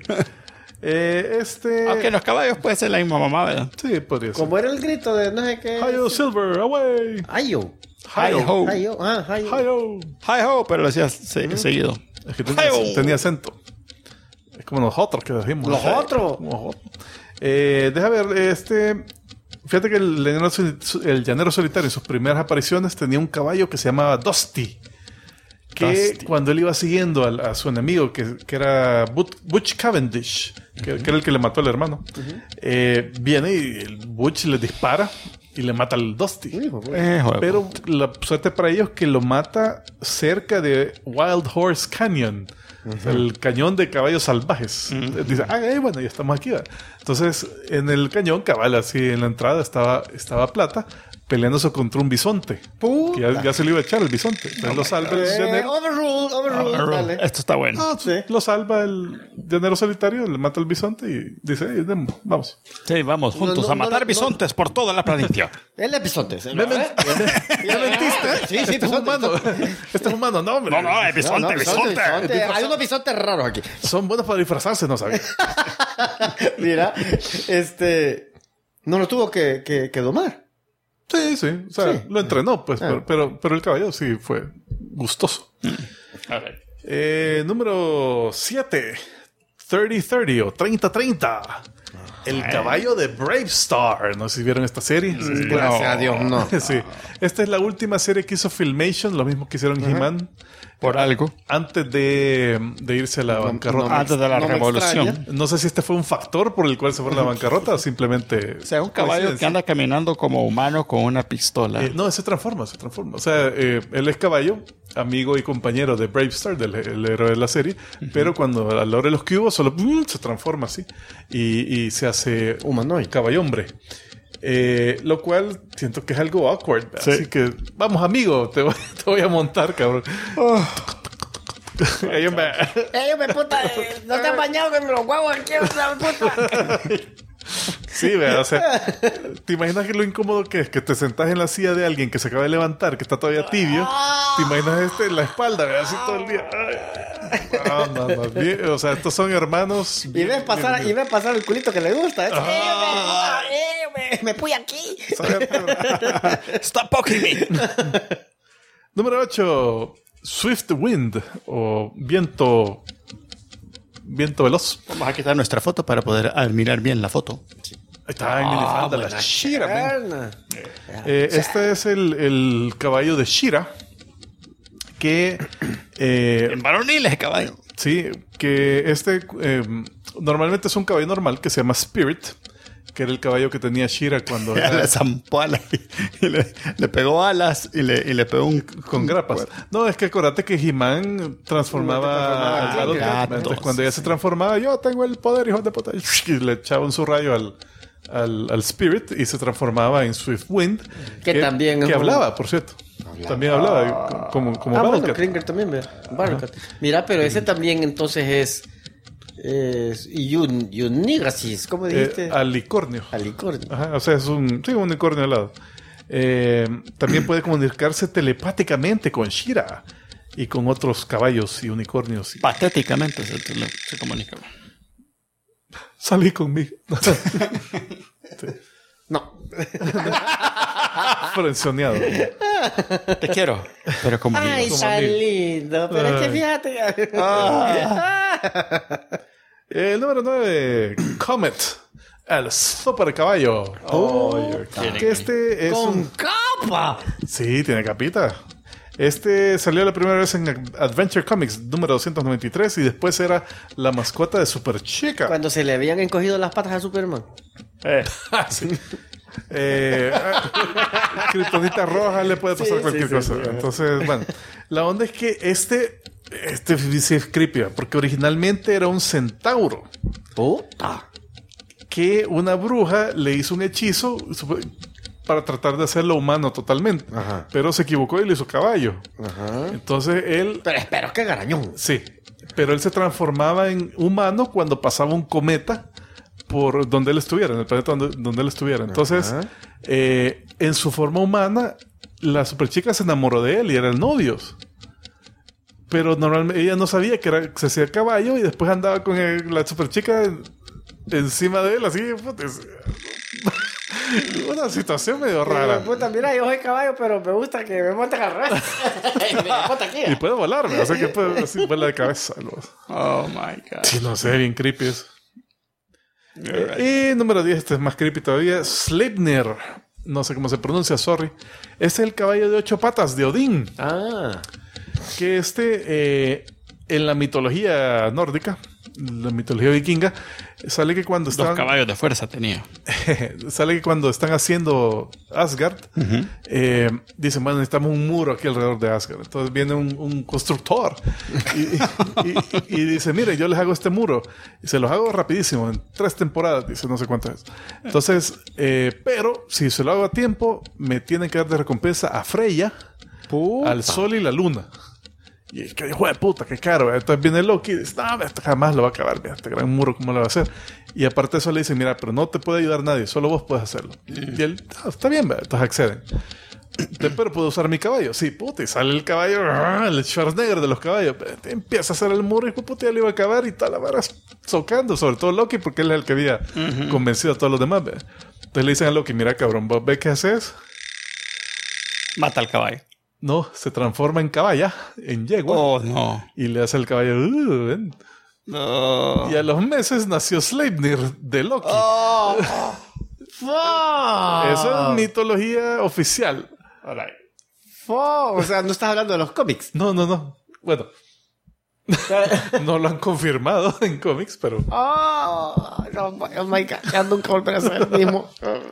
Sí. Aunque los caballos puede ser la misma mamá, ¿verdad? Sí, podría ser. Como era el grito de no sé qué. Hi-yo, Silver, away. Hi-yo. Hi-ho. Hi-yo. Hi-yo. Hi-yo. Hi-ho, pero lo hacía seguido. Es que tenía acento. Es como nosotros que decimos. Los otros. Deja ver, fíjate que el llanero solitario en sus primeras apariciones tenía un caballo que se llamaba Dusty. Que cuando él iba siguiendo a su enemigo, que era Butch Cavendish, que era el que le mató al hermano, viene y el Butch le dispara y le mata al Dusty. Pero la suerte para ellos es que lo mata cerca de Wild Horse Canyon. O sea, el cañón de caballos salvajes. Dice, bueno, ya estamos aquí. ¿Va? Entonces, en el cañón, cabal, así en la entrada estaba Plata peleándose contra un bisonte. Que ya se le iba a echar el bisonte. Entonces lo salva el llanero. Overruled. Esto está bueno. Sí. Lo salva el llanero solitario, le mata al bisonte y dice, vamos. Sí, vamos juntos a matar bisontes por toda la provincia. El bisonte. ¿Me mentiste? Sí, este es humano. Este es humano. No, hombre. No, es bisonte. Hay unos bisontes raros aquí. Son buenos para disfrazarse, no sabía. Mira, no lo tuvo que domar. Sí. O sea, lo entrenó, pues. Pero el caballo sí fue gustoso. Número 7. 30-30 o 30-30. El caballo de Bravestar. No sé si vieron esta serie. Gracias a Dios, no. Sí. Esta es la última serie que hizo Filmation, lo mismo que hicieron He-Man. Por algo. Antes de irse a la bancarrota. Antes de la revolución. No sé si este fue un factor por el cual se fue a la bancarrota o simplemente... O sea, un caballo que anda caminando como humano con una pistola. No, se transforma. O sea, él es caballo, amigo y compañero de Bravestar, el héroe de la serie, pero cuando a la hora de los cubos solo se transforma así y se hace humanoide, caballo hombre. Lo cual siento que es algo awkward. Sí. Así que, vamos, amigo, te voy a montar, cabrón. Ellos me puta, no te han bañado con los huevos aquí, puta. Sí, o sea, ¿te imaginas que lo incómodo que es? Que te sentás en la silla de alguien que se acaba de levantar, que está todavía tibio. ¿Te imaginas en la espalda, ¿verdad? Así todo el día. No. Bien, o sea, estos son hermanos. Y ves pasar el culito que le gusta. Me puse aquí. Stop poking me. Número 8. Swift Wind o viento veloz. Vamos a quitar nuestra foto para poder admirar bien la foto. Sí. Ahí está, en minifalda, la Shira. Este es el caballo de Shira. Que... en varonil es caballo. Sí, que normalmente es un caballo normal que se llama Spirit. que era el caballo que tenía She-Ra cuando le zampó alas y le pegó alas y le pegó con grapas. No, es que acuérdate que He-Man transformaba al gato. Entonces cuando ella se transformaba, yo tengo el poder, hijo de puta, y le echaba un su rayo al Spirit y se transformaba en Swiftwind, que también que hablaba, por cierto. También hablaba como bueno, Kringer también, Battlecat. Mira, pero ese también entonces es Unigasis, ¿cómo dijiste? Alicornio. Ajá, o sea, es un unicornio al lado. También puede comunicarse telepáticamente con She-Ra y con otros caballos y unicornios. Patéticamente se comunica. Salí conmigo. No. Frenzoneado. Te quiero, pero como ay, tan lindo. Pero es que fíjate. El número 9, Comet. El super caballo. Que este es con capa. Sí, tiene capita. Este salió la primera vez en Adventure Comics número 293 y después era la mascota de Super Chica. Cuando se le habían encogido las patas a Superman. Sí. Kryptonita roja le puede pasar cualquier cosa. Entonces, bueno, la onda es que este sí es creepy, porque originalmente era un centauro. Puta. Que una bruja le hizo un hechizo para tratar de hacerlo humano totalmente. Ajá. Pero se equivocó y lo hizo caballo. Ajá. Entonces él... Pero espero que garañón. Sí. Pero él se transformaba en humano cuando pasaba un cometa por donde él estuviera, en el planeta donde él estuviera. Entonces, en su forma humana, la superchica se enamoró de él y eran novios. Pero normalmente ella no sabía que se hacía caballo y después andaba con la superchica encima de él, así. Una situación medio rara. Puta, mira, yo soy caballo, pero me gusta que me monten al revés. Y puede volarme, o sea que puede así volar de cabeza. Oh my God. Sí, no sé, bien creepy eso. Y número 10, este es más creepy todavía. Sleipnir. No sé cómo se pronuncia, sorry. Este es el caballo de 8 patas de Odín. Que en la mitología nórdica, la mitología vikinga, sale que cuando están... 2 caballos de fuerza tenía. Sale que cuando están haciendo Asgard, dicen, bueno, necesitamos un muro aquí alrededor de Asgard. Entonces viene un constructor y dice, mire, yo les hago este muro. Y se los hago rapidísimo, en 3 temporadas, dice, no sé cuántas es. Entonces, pero si se lo hago a tiempo, me tienen que dar de recompensa a Freya, al sol y la luna. Y que hijo de puta, qué caro. Entonces viene Loki y dice, no, esto jamás lo va a acabar. Mira, este gran muro, ¿cómo lo va a hacer? Y aparte de eso le dice, mira, pero no te puede ayudar nadie, solo vos puedes hacerlo. Y él, está bien, entonces acceden. Pero puedo usar mi caballo. Sí, puta, y sale el caballo, el Schwarzenegger de los caballos. Empieza a hacer el muro y puta, ya le iba a acabar y toda la vara socando, sobre todo Loki, porque él es el que había convencido a todos los demás. ¿Ve? Entonces le dicen a Loki, mira, cabrón, ¿vos ves qué haces? Mata al caballo. No, se transforma en caballa, en yegua. Oh, no. Y le hace el caballo. Ven. No. Y a los meses nació Sleipnir de Loki. Oh. Eso es mitología oficial. Right. O sea, no estás hablando de los cómics. No. Bueno. No lo han confirmado en cómics, pero... Oh my God. Ya nunca volverá a ser el mismo.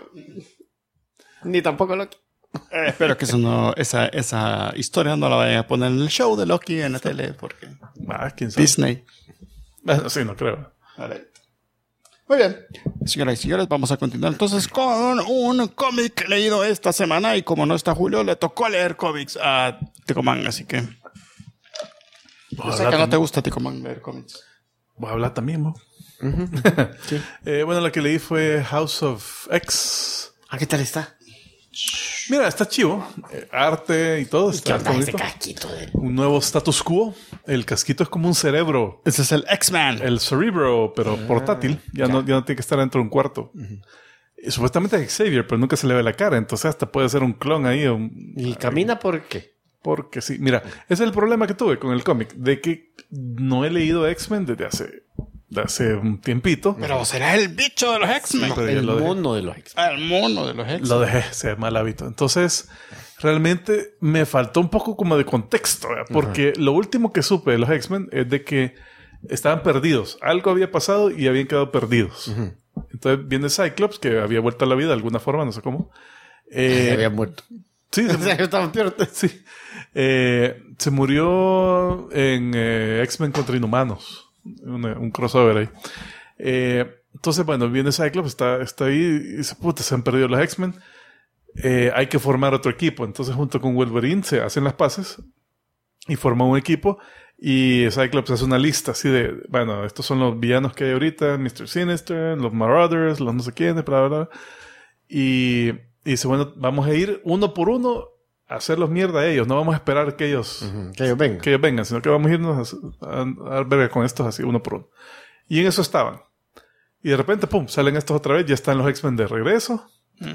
Ni tampoco Loki. Espero que esa historia no la vayan a poner en el show de Loki en la tele, porque ¿quién sabe? Disney. Bueno, sí, no creo. Muy bien, señoras y señores, vamos a continuar entonces con un cómic leído esta semana, y como no está Julio, le tocó leer cómics a Ticoman, así que yo sé que no te gusta, Ticoman, leer cómics. Voy a hablar también, ¿no? Sí. Bueno, la que leí fue House of X. ¿Qué tal está? Mira, está chivo. Arte y todo. ¿Qué onda ese casquito? Un nuevo status quo. El casquito es como un cerebro. Ese es el X-Man. El cerebro, pero portátil. Ya no tiene que estar dentro de un cuarto. Y supuestamente es Xavier, pero nunca se le ve la cara. Entonces hasta puede ser un clon ahí. ¿Y camina por qué? Porque sí. Mira, ese es el problema que tuve con el cómic. De que no he leído X-Men desde hace un tiempito. Pero será el bicho de los X-Men. No, el mono de los X-Men. El mono de los X-Men. Lo dejé, se mal hábito. Entonces, realmente me faltó un poco como de contexto, ¿verdad? Porque lo último que supe de los X-Men es de que estaban perdidos. Algo había pasado y habían quedado perdidos. Entonces viene Cyclops, que había vuelto a la vida de alguna forma, no sé cómo. Había muerto. Sí, estaba peor. Sí. Se murió en X-Men contra Inhumanos. Un crossover ahí. Entonces, bueno, viene Cyclops, está ahí y dice, puta, se han perdido los X-Men. Hay que formar otro equipo. Entonces, junto con Wolverine, se hacen las paces y forman un equipo. Y Cyclops hace una lista así de, bueno, estos son los villanos que hay ahorita, Mr. Sinister, los Marauders, los no sé quiénes, bla, bla, bla. Y dice, bueno, vamos a ir uno por uno a hacerlos mierda a ellos. No vamos a esperar que ellos, que ellos vengan, sino que vamos a irnos a ver con estos así, uno por uno. Y en eso estaban. Y de repente, pum, salen estos otra vez, ya están los X-Men de regreso.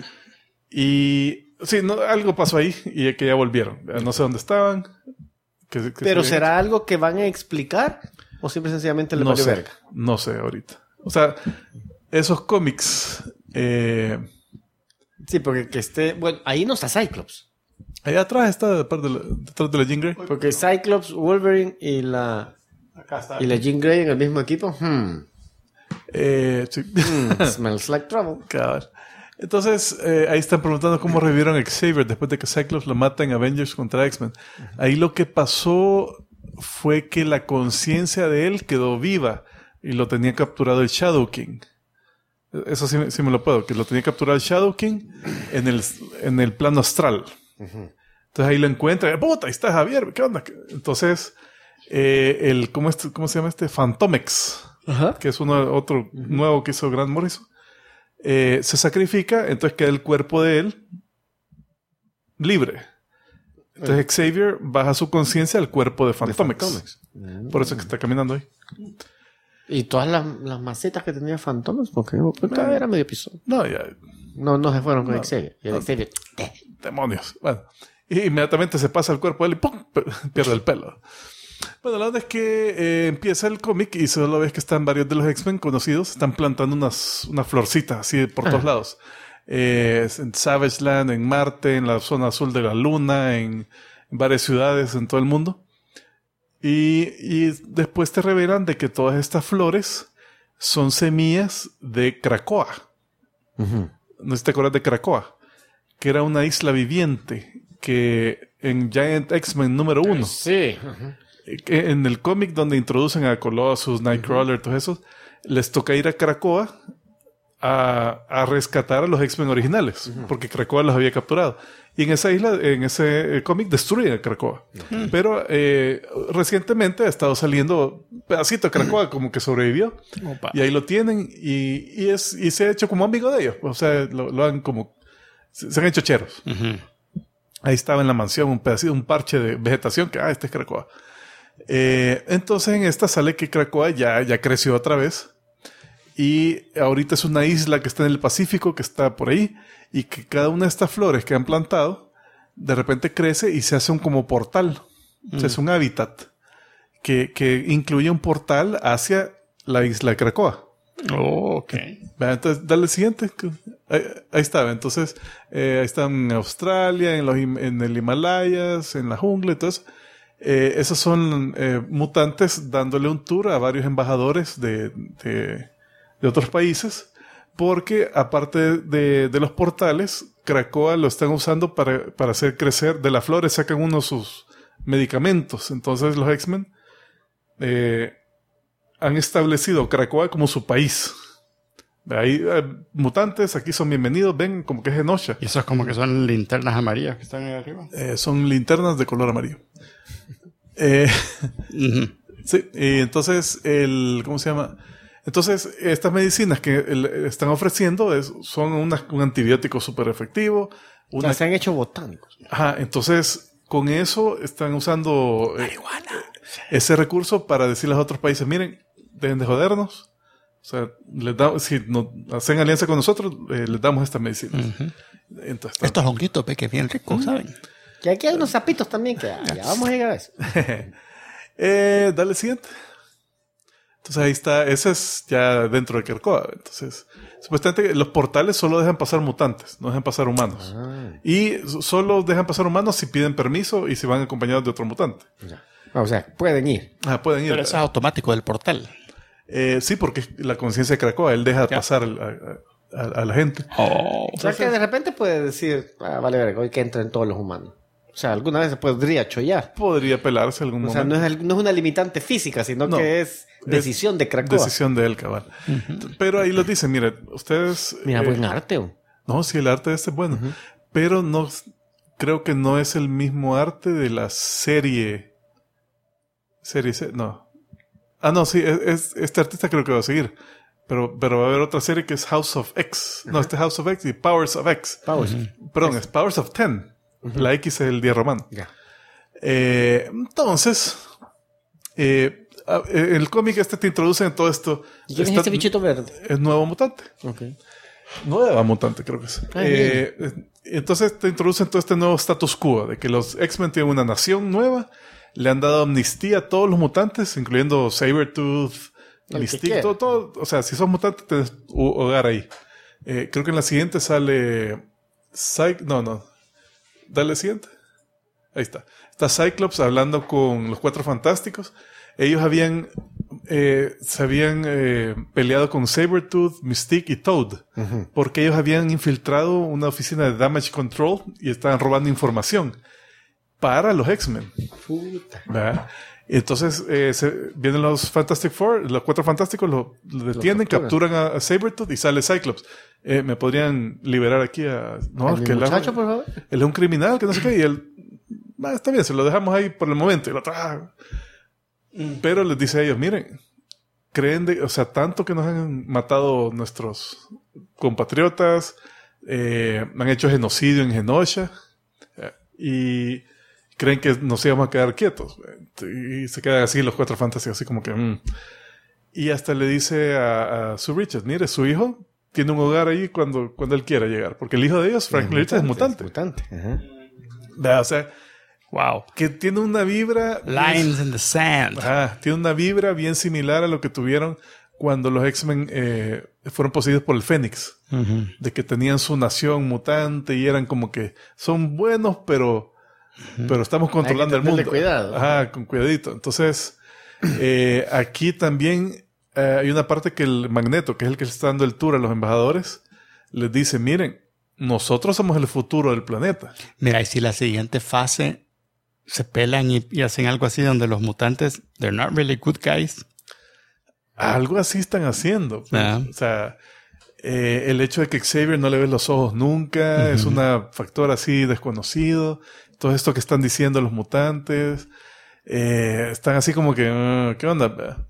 Y sí, algo pasó ahí y que ya volvieron. No sé dónde estaban. ¿Pero será algo que van a explicar? ¿O simple y sencillamente le valió verga? No sé ahorita. O sea, esos cómics... Sí, porque que esté... Bueno, ahí no está Cyclops. Allá atrás está detrás de la Jean Grey. Porque Cyclops, Wolverine y la... Acá está. Y la Jean Grey en el mismo equipo. Sí. Smells like trouble. Cabal. Entonces, ahí están preguntando cómo revivieron a Xavier después de que Cyclops lo mata en Avengers contra X-Men. Ahí lo que pasó fue que la conciencia de él quedó viva y lo tenía capturado el Shadow King. Eso sí me lo puedo, que lo tenía capturado el Shadow King en el plano astral. Entonces ahí lo encuentra. ¡Puta! Ahí está Javier. ¿Qué onda? Entonces, ¿cómo se llama este? Fantomex. Que es otro nuevo que hizo Grant Morrison. Se sacrifica, entonces queda el cuerpo de él libre. Entonces Xavier baja su conciencia al cuerpo de Fantomex. Por eso es que está caminando ahí. ¿Y todas las macetas que tenía Fantomex? Porque era medio piso. No, ya. No se fueron con Xavier. Y Xavier... Demonios. Bueno. Y inmediatamente se pasa al cuerpo de él y ¡pum! Pierde el pelo. Bueno, la verdad es que empieza el cómic y solo ves que están varios de los X-Men conocidos. Están plantando unas florcitas así por todos lados. En Savage Land, en Marte, en la zona azul de la Luna, en varias ciudades en todo el mundo. Y después te revelan de que todas estas flores son semillas de Krakoa. No sé si te acuerdas de Krakoa, que era una isla viviente que en Giant X-Men número 1. Sí. En el cómic donde introducen a Colossus, Nightcrawler, todos esos, les toca ir a Krakoa a rescatar a los X-Men originales, porque Krakoa los había capturado. Y en esa isla, en ese cómic, destruyen a Krakoa. Pero recientemente ha estado saliendo un pedacito de Krakoa como que sobrevivió. Opa. Y ahí lo tienen y se ha hecho como amigo de ellos. O sea, lo han como... Se han hecho cheros. Ahí estaba en la mansión un pedacito, un parche de vegetación que, este es Krakoa. Entonces en esta sale que Krakoa ya creció otra vez. Y ahorita es una isla que está en el Pacífico, que está por ahí, y que cada una de estas flores que han plantado, de repente crece y se hace un como portal. O sea, es un hábitat que incluye un portal hacia la isla de Krakoa. Oh, ok. Entonces, dale el siguiente. Ahí está. Entonces, ahí están en Australia, en el Himalayas, en la jungla y todo eso. Esos son mutantes dándole un tour a varios embajadores de otros países, porque aparte de los portales, Krakoa lo están usando para hacer crecer, de las flores sacan uno de sus medicamentos. Entonces los X-Men han establecido Krakoa como su país. Ahí mutantes, aquí son bienvenidos, ven como que es Genosha. Y eso es como que son linternas amarillas que están ahí arriba. Son linternas de color amarillo. Sí, y entonces ¿cómo se llama? Entonces, estas medicinas que están ofreciendo son un antibiótico súper efectivo. Se han hecho botánicos. Ajá, entonces, con eso están usando ese recurso para decirles a otros países, miren, dejen de jodernos. O sea, si nos hacen alianza con nosotros, les damos estas medicinas. Entonces, estos honguitos, que es bien rico, ¿saben? Que aquí hay unos sapitos también, que ya vamos a llegar a eso. Dale el siguiente. Entonces ahí está, ese es ya dentro de Krakoa. Entonces, supuestamente los portales solo dejan pasar mutantes, no dejan pasar humanos. Y solo dejan pasar humanos si piden permiso y si van acompañados de otro mutante. O sea, pueden ir. Pueden ir. Pero eso es automático del portal. Sí, porque la conciencia de Krakoa, él deja pasar a la gente. O sea que de repente puede decir, vale, verga, hoy que entren todos los humanos. O sea, alguna vez se podría chollar. Podría pelarse algún momento. O sea, no es una limitante física, sino que es decisión de Krakoa. Decisión de él, cabal. Pero ahí lo dicen, mira, ustedes... Mira, buen arte. No, sí, el arte este es bueno. Pero no... Creo que no es el mismo arte de la serie... No. No, sí, este artista creo que va a seguir. Pero va a haber otra serie que es House of X. No, este es House of X y Powers of X. Perdón, es Powers of 10. La X es el día romano. Entonces, el cómic te introduce en todo esto. ¿Y quién es este bichito verde? Es Nuevo Mutante. Nueva Mutante, creo que es. Entonces te introducen todo este nuevo status quo de que los X-Men tienen una nación nueva. Le han dado amnistía a todos los mutantes, incluyendo Sabretooth, Mystique, todo. O sea, si sos mutante, tenés hogar ahí. Creo que en la siguiente sale... Dale siguiente. Ahí está. Está Cyclops hablando con los Cuatro Fantásticos. Ellos se habían peleado con Sabretooth, Mystique y Toad. Porque ellos habían infiltrado una oficina de Damage Control y estaban robando información para los X-Men. ¿Verdad? Entonces vienen los Fantastic Four, los Cuatro Fantásticos lo detienen, capturan a Sabretooth y sale Cyclops. ¿Me podrían liberar aquí a... No, que muchacho, por favor. Él es un criminal, que no sé qué, y él... está bien, se lo dejamos ahí por el momento. Y lo Pero les dice a ellos, miren, o sea, tanto que nos han matado nuestros compatriotas, han hecho genocidio en Genosha, y creen que nos íbamos a quedar quietos. Y se quedan así los Cuatro Fantásticos, así como que... Y hasta le dice a Sue Richards, mire, su hijo tiene un hogar ahí cuando él quiera llegar. Porque el hijo de ellos, Franklin Richards, es mutante. O sea, wow, que tiene una vibra... Lines in the sand. Tiene una vibra bien similar a lo que tuvieron cuando los X-Men fueron poseídos por el Fénix. De que tenían su nación mutante y eran como que son buenos, pero estamos controlando el mundo. Cuidado. Con cuidadito. Entonces, aquí también hay una parte que el Magneto, que es el que está dando el tour a los embajadores, les dice, miren, nosotros somos el futuro del planeta. Mira, y si la siguiente fase se pelan y hacen algo así donde los mutantes, they're not really good guys. Algo así están haciendo. O sea, el hecho de que Xavier no le ve los ojos nunca, es un factor así desconocido. Todo esto que están diciendo los mutantes, están así como que, ¿qué onda?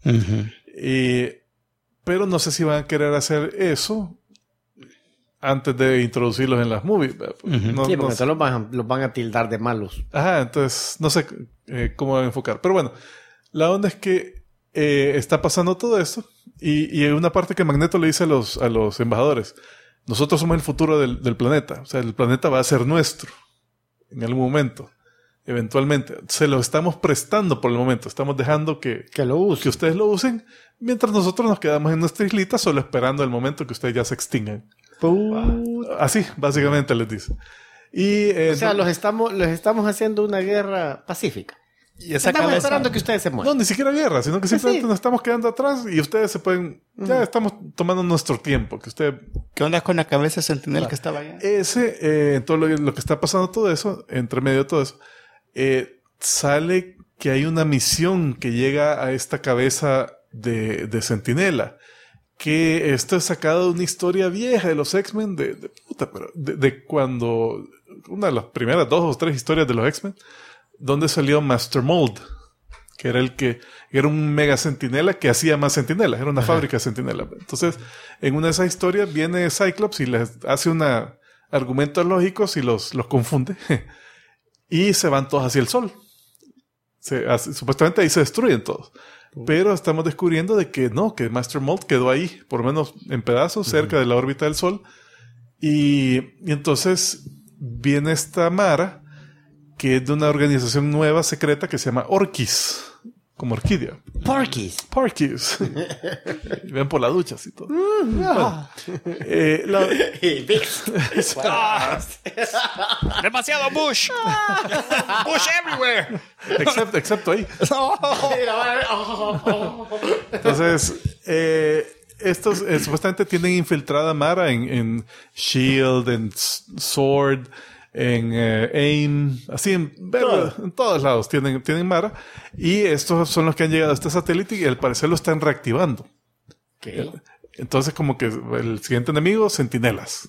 Pero no sé si van a querer hacer eso antes de introducirlos en las movies. Sí, porque los van a tildar de malos. Entonces no sé cómo van a enfocar. Pero bueno, la onda es que está pasando todo esto y hay una parte que Magneto le dice a los embajadores, nosotros somos el futuro del planeta. O sea, el planeta va a ser nuestro en algún momento. Eventualmente. Se lo estamos prestando por el momento. Estamos dejando que ustedes lo usen, mientras nosotros nos quedamos en nuestra islita solo esperando el momento que ustedes ya se extingan. Así, básicamente les dice. O sea, los estamos haciendo una guerra pacífica. Y esa estamos esperando que ustedes se mueran. No, ni siquiera guerra, sino que simplemente nos estamos quedando atrás y ustedes se pueden... Ya estamos tomando nuestro tiempo. ¿Qué onda con la cabeza Sentinel que estaba allá? Todo lo que está pasando, todo eso, entre medio de todo eso, sale que hay una misión que llega a esta cabeza de Centinela. Que esto es sacado de una historia vieja de los X-Men de cuando... Una de las primeras 2 o 3 historias de los X-Men, donde salió Master Mold, que era un mega centinela que hacía más centinelas, era una fábrica de centinelas. Entonces, en una de esas historias viene Cyclops y les hace argumentos lógicos y los confunde y se van todos hacia el sol. Supuestamente ahí se destruyen todos. Pero estamos descubriendo de que no, que Master Mold quedó ahí, por lo menos en pedazos, cerca de la órbita del sol. Y entonces viene esta Mara, que es de una organización nueva, secreta, que se llama Orquis, como orquídea. Porquis. Ven por la ducha, así todo. ¡Demasiado Bush! ¡Bush everywhere! Excepto ahí. Entonces, estos supuestamente tienen infiltrada Mara en S.H.I.E.L.D., en S.W.O.R.D., en AIM, así en todos lados tienen Mara. Y estos son los que han llegado a este satélite y al parecer lo están reactivando. ¿Qué? Entonces, como que el siguiente enemigo, Centinelas.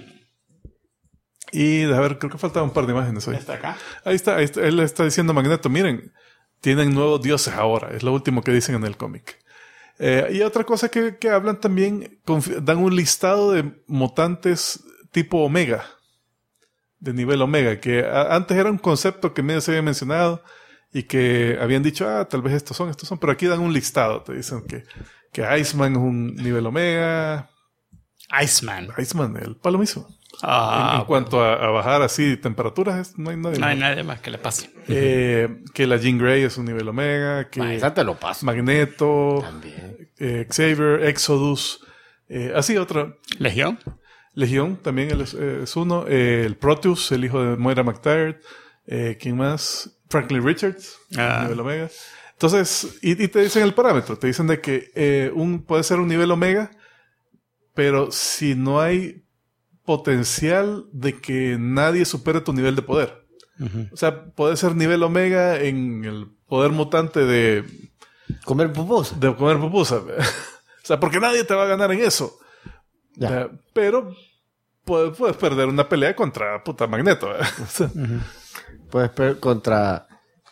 Y, a ver, creo que faltaban un par de imágenes ahí. ¿Está acá? Ahí está. Él está diciendo a Magneto, miren, tienen nuevos dioses ahora. Es lo último que dicen en el cómic. Y otra cosa que hablan también, dan un listado de mutantes tipo Omega. De nivel Omega. Que antes era un concepto que medio se había mencionado y que habían dicho, tal vez estos son. Pero aquí dan un listado. Te dicen que Iceman es un nivel Omega. Iceman, el palomizo. En cuanto a bajar así temperaturas, no hay nadie más que le pase. Que la Jean Grey es un nivel Omega. Que esa te lo paso. Magneto. También. Xavier, Exodus. Así otro. Legión también él es uno. El Proteus, el hijo de Moira McTaggart. ¿Quién más? Franklin Richards. Nivel Omega. Entonces, y te dicen el parámetro. Te dicen de que puede ser un nivel Omega, pero si no hay potencial de que nadie supere tu nivel de poder. Uh-huh. O sea, puede ser nivel Omega en el poder mutante de comer pupusa. O sea, porque nadie te va a ganar en eso. Pero puedes perder una pelea contra puta Magneto. Uh-huh. Puedes perder contra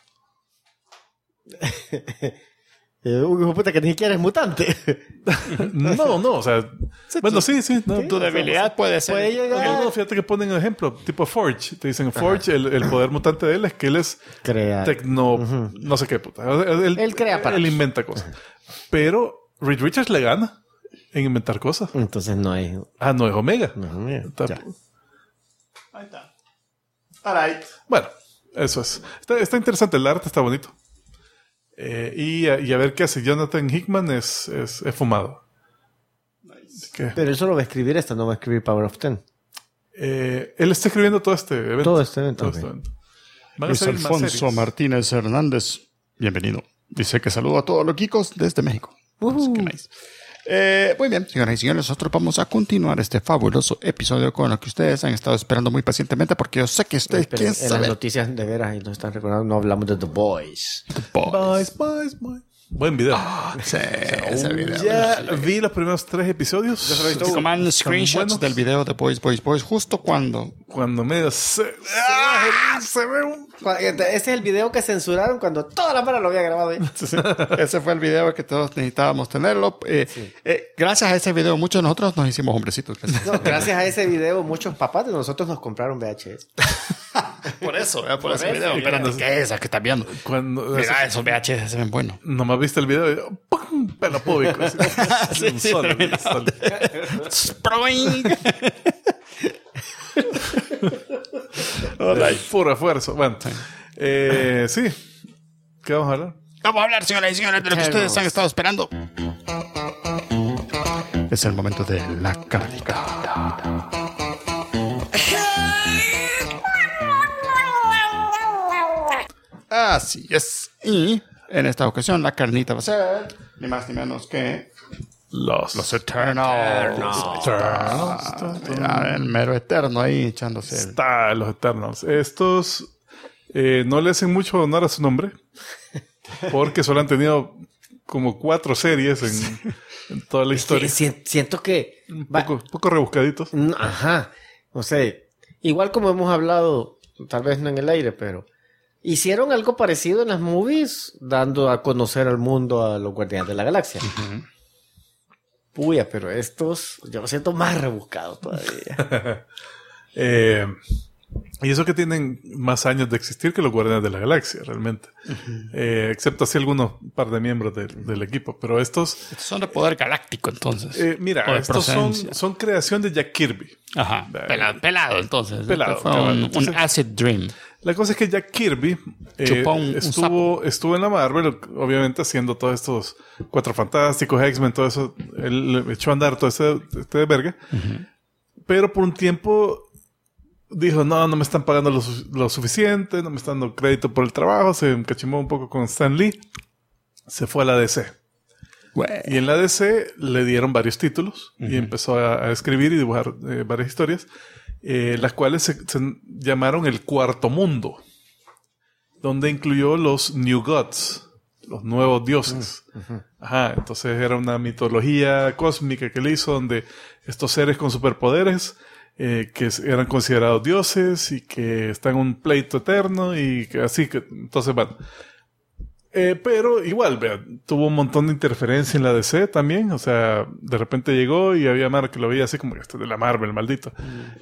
un hijo puta que ni siquiera es mutante. No, o sea, bueno, sí. No, tu debilidad puede ser. Puede llegar. No, fíjate que ponen un ejemplo, tipo Forge. Te dicen Forge, el poder mutante de él es que él es tecno, no sé qué puta. Él crea para. Él inventa cosas. Pero Reed Richards le gana en inventar cosas. Entonces no es. No es Omega. No es Omega. Ahí está. Alright. Bueno, eso es. Está interesante, el arte está bonito. Y a ver qué hace. Jonathan Hickman es fumado. Nice. Pero él solo va a escribir no va a escribir Power of Ten. Él está escribiendo todo este evento. Todo este evento. Luis Alfonso Martínez Hernández, bienvenido. Dice que saluda a todos los geekos desde México. Qué nice. Muy bien, señoras y señores, nosotros vamos a continuar este fabuloso episodio con lo que ustedes han estado esperando muy pacientemente, porque yo sé que ustedes quieren saber. En las noticias de veras, y nos están recordando, no hablamos de The Boys. Boys. Buen video. Sí, ese video. Ya vi los primeros 3 episodios. Toman screenshots del video de Boys. Justo cuando medio se ve un... Ese es el video que censuraron cuando toda la mara lo había grabado. Sí. Ese fue el video que todos necesitábamos tenerlo. Gracias a ese video, muchos de nosotros nos hicimos hombrecitos. Gracias a ese video, muchos papás de nosotros nos compraron VHS. Por ese video. Espérate, ¿qué es esa que estás viendo? Mira, esos VHS se ven buenos. Nomás viste el video y ¡pum! Pelo público. Sí, Sproing. Puro esfuerzo. Bueno, sí. ¿Qué vamos a hablar? Vamos a hablar, señoras y señores, de lo que ustedes han estado esperando. Es el momento de la carnita. Así es. Y en esta ocasión la carnita va a ser ni más ni menos que los Eternals. Mira, el mero eterno ahí echándose. Está los Eternals. Estos no le hacen mucho honor a su nombre, porque solo han tenido como 4 series en toda la historia. Siento que un poco rebuscaditos. Ajá. O sea, igual como hemos hablado, tal vez no en el aire, pero hicieron algo parecido en las movies, dando a conocer al mundo a los Guardianes de la Galaxia. Uh-huh. Puya, pero estos yo lo siento más rebuscados todavía. Y eso que tienen más años de existir que los Guardianes de la Galaxia, realmente. Uh-huh. Excepto así algunos par de miembros del equipo. Pero estos son de poder galáctico, entonces. Mira, estos son creación de Jack Kirby. Ajá. Pelado, entonces. Pelado. Fue un acid dream. La cosa es que Jack Kirby estuvo en la Marvel, obviamente haciendo todos estos 4 Fantásticos, X-Men, todo eso. Él echó a andar todo este de verga. Uh-huh. Pero por un tiempo dijo, no me están pagando lo suficiente, no me están dando crédito por el trabajo, se encachimó un poco con Stan Lee, se fue a la DC. Y en la DC le dieron varios títulos y empezó a escribir y dibujar varias historias, las cuales se llamaron El Cuarto Mundo, donde incluyó los New Gods, los nuevos dioses. Ajá, entonces era una mitología cósmica que le hizo, donde estos seres con superpoderes que eran considerados dioses y que están en un pleito eterno y que así que entonces bueno. Pero igual, vea, tuvo un montón de interferencia en la DC también. O sea, de repente llegó y había Marvel que lo veía así como que de la Marvel, maldito.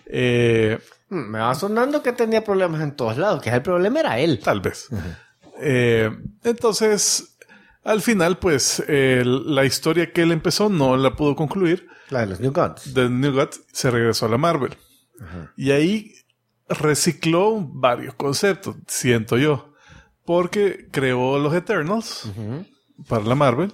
Me va sonando que tenía problemas en todos lados, que el problema era él. Tal vez. Entonces, al final, pues, la historia que él empezó no la pudo concluir. La de los New Gods. De New Gods se regresó a la Marvel. Y ahí recicló varios conceptos, siento yo. Porque creó los Eternals para la Marvel.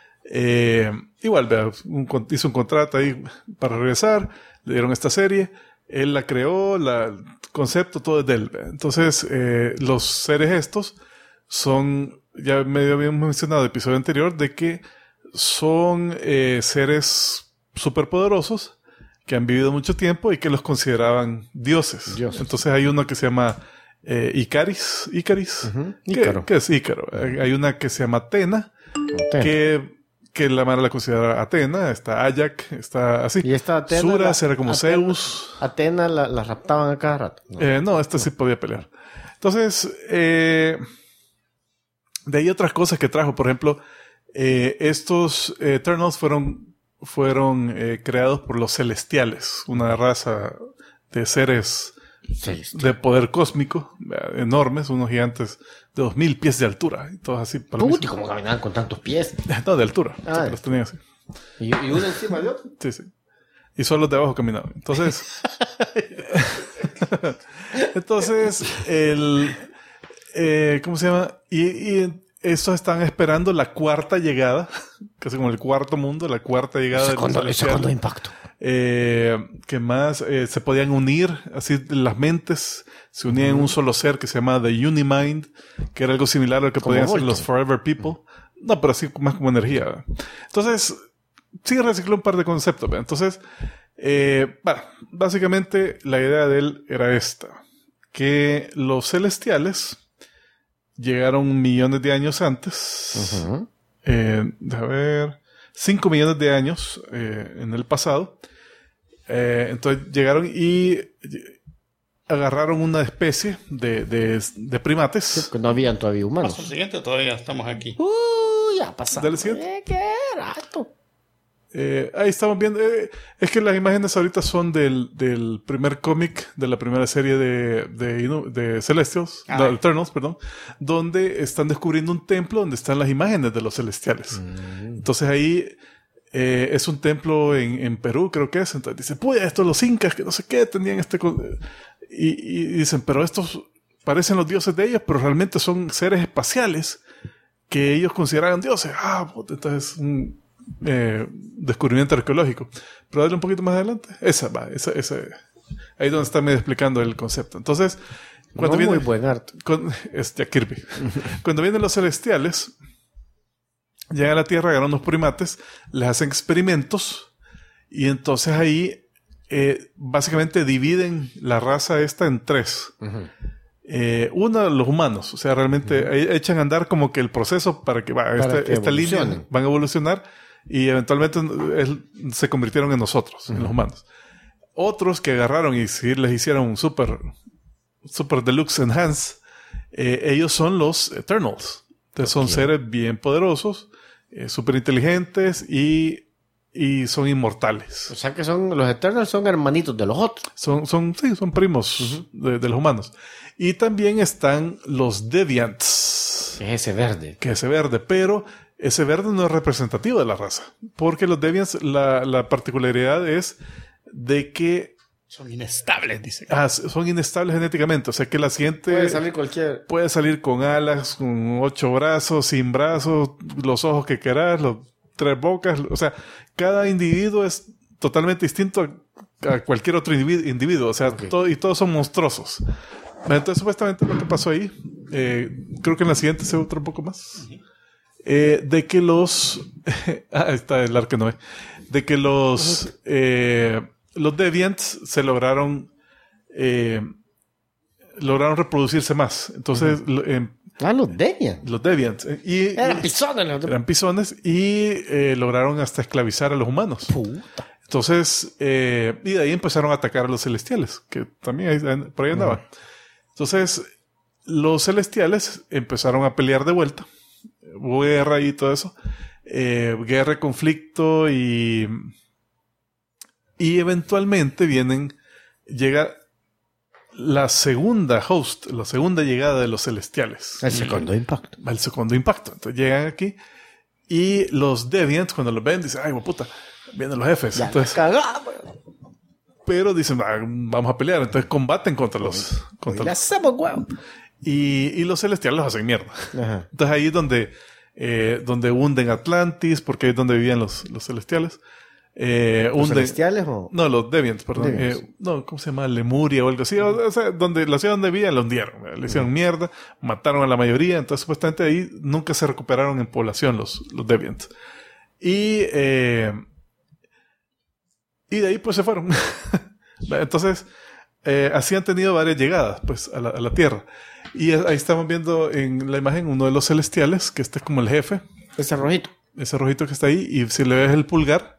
Igual, vea, hizo un contrato ahí para regresar. Le dieron esta serie. Él la creó, el concepto, todo es de él. Entonces, los seres estos son, ya medio habíamos mencionado en el episodio anterior, de que son seres superpoderosos que han vivido mucho tiempo y que los consideraban dioses. Entonces hay uno que se llama Icaris. Ícaro. ¿Qué es Ícaro? Hay una que se llama Atena. Que la Mara la considera Atena. Está Ajax, está así. Y esta Atena, Suras era como Zeus. Atena la raptaban a cada rato. No, esta sí podía pelear. Entonces, de ahí otras cosas que trajo. Por ejemplo, estos Eternals fueron creados por los Celestiales, una raza de seres de poder cósmico, enormes, unos gigantes de 2000 pies de altura, y todos así. Puti, ¿cómo caminaban con tantos pies? No, de altura. Los tenían así. ¿Y uno encima de otro? Sí. Y solo de abajo caminaban. Entonces, ¿cómo se llama? Y estos están esperando la cuarta llegada, casi como el cuarto mundo, la cuarta llegada. Eso cuando impacto. Que más se podían unir, así las mentes se unían en un solo ser que se llama The Unimind, que era algo similar a lo que podían hacer los Forever People. No, pero así más como energía, ¿verdad? Entonces, sí recicló un par de conceptos, ¿verdad? Entonces, bueno, básicamente la idea de él era esta, que los celestiales llegaron millones de años antes, déjame ver, 5 millones de años en el pasado. Entonces llegaron y agarraron una especie de primates. Sí, que no habían todavía humanos. Paso al siguiente, todavía estamos aquí. Ya pasaron. Dale siguiente. ¡Qué rato! Ahí estamos viendo. Es que las imágenes ahorita son del primer cómic de la primera serie de Celestials, Eternals, perdón, donde están descubriendo un templo donde están las imágenes de los celestiales. Entonces ahí es un templo en Perú, creo que es. Entonces dicen, pues estos los incas, que no sé qué, tenían y dicen, pero estos parecen los dioses de ellos, pero realmente son seres espaciales que ellos consideraban dioses. Entonces descubrimiento arqueológico. Pero dale un poquito más adelante. Esa ahí donde está medio explicando el concepto. Entonces, cuando viene muy buen arte. Es Jack Kirby. Cuando vienen los celestiales, llegan a la Tierra, agarran unos primates, les hacen experimentos y entonces ahí básicamente dividen la raza esta en 3. Una, los humanos, o sea, realmente echan a andar como que el proceso para que esta línea van a evolucionar y eventualmente se convirtieron en nosotros, en los humanos. Otros que agarraron y les hicieron un super deluxe enhance, ellos son los Eternals. Entonces son seres bien poderosos, súper inteligentes y son inmortales. O sea que los Eternals son hermanitos de los otros. Son primos de los humanos. Y también están los Deviants. Que es ese verde. Pero ese verde no es representativo de la raza. Porque los Deviants, la particularidad es de que son inestables, dice. Son inestables genéticamente. O sea que la siguiente... Puede salir cualquier... Puede salir con alas, con 8 brazos, sin brazos, los ojos que querás, 3 bocas. O sea, cada individuo es totalmente distinto a a cualquier otro individuo. O sea, y todos son monstruosos. Entonces, supuestamente lo que pasó ahí, creo que en la siguiente se otra un poco más, de que los... ahí está el Arque Noé. De que los Deviants se lograron reproducirse más. Entonces... los Deviants. Los Deviants. Eran pisones y lograron hasta esclavizar a los humanos. Puta. Entonces, y de ahí empezaron a atacar a los celestiales, que también por ahí andaban. Entonces, los celestiales empezaron a pelear de vuelta. Hubo guerra y todo eso. Guerra, conflicto y eventualmente llega la segunda llegada de los celestiales. El segundo impacto. Entonces llegan aquí y los Deviants, cuando los ven, dicen, ay, puta, vienen los jefes. Ya entonces, pero dicen, vamos a pelear. Entonces combaten contra los... Y los celestiales los hacen mierda. Ajá. Entonces ahí es donde hunden Atlantis, porque ahí es donde vivían los celestiales. ¿Los celestiales o...? No, los Deviants, perdón. ¿Cómo se llama? Lemuria o algo así. O sea, la ciudad donde vivían la hundieron. Le hicieron mierda, mataron a la mayoría. Entonces, supuestamente ahí nunca se recuperaron en población los Deviants. Y de ahí pues se fueron. Entonces, así han tenido varias llegadas pues a la Tierra. Y ahí estamos viendo en la imagen uno de los celestiales, que este es como el jefe. Ese rojito que está ahí. Y si le ves el pulgar,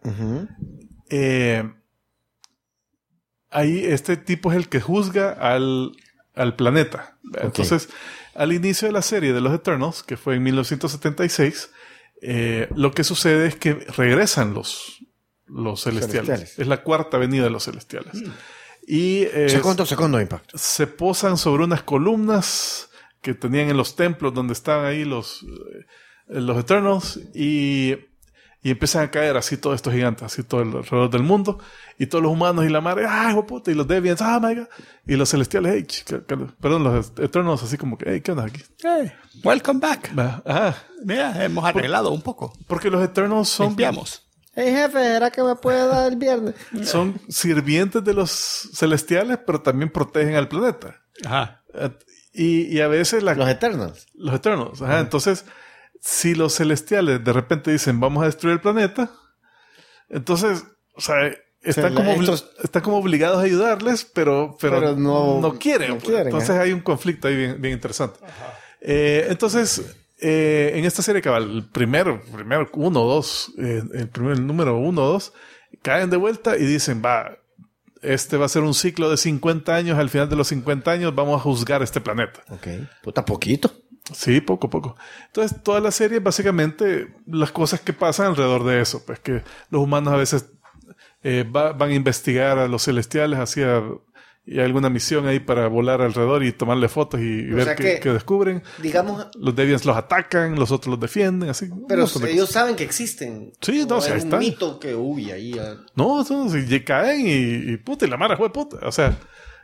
ahí este tipo es el que juzga al planeta. Okay. Entonces, al inicio de la serie de los Eternals, que fue en 1976, lo que sucede es que regresan los celestiales. Es la cuarta venida de los celestiales. Y segundo impacto. Se posan sobre unas columnas que tenían en los templos donde estaban ahí los Eternals y empiezan a caer así todos estos gigantes, así todo alrededor del mundo, y todos los humanos y la madre, ¡ay, puta! Y los Deviants, ¡ah, my God! Y los celestiales, los Eternals así como que, ¡hey, qué onda aquí! ¡Hey, welcome back! Mira, hemos arreglado un poco. Porque los Eternals son... Limpiamos. Hey, jefe, ¿será que me puede dar el viernes? Son sirvientes de los celestiales, pero también protegen al planeta. Ajá. Y a veces... Los Eternals. Los Eternals, ajá. Entonces, si los celestiales de repente dicen, vamos a destruir el planeta, entonces, o sea, están como obligados a ayudarles, pero no quieren. No quieren. Entonces hay un conflicto ahí bien interesante. Entonces... en esta serie cabal, el primero 1 o 2, el número 1 o 2, caen de vuelta y dicen, este va a ser un ciclo de 50 años, al final de los 50 años vamos a juzgar este planeta. Ok. Puta, poquito. Sí, poco. Entonces, toda la serie, básicamente, las cosas que pasan alrededor de eso, pues que los humanos a veces van a investigar a los celestiales y hay alguna misión ahí para volar alrededor y tomarle fotos y ver qué descubren. Digamos... Los Deviants los atacan, los otros los defienden, así. Pero ellos saben que existen. Sí, no, o sea, hay un mito que huye ahí. No, si caen y puta, y la mara fue puta. O sea,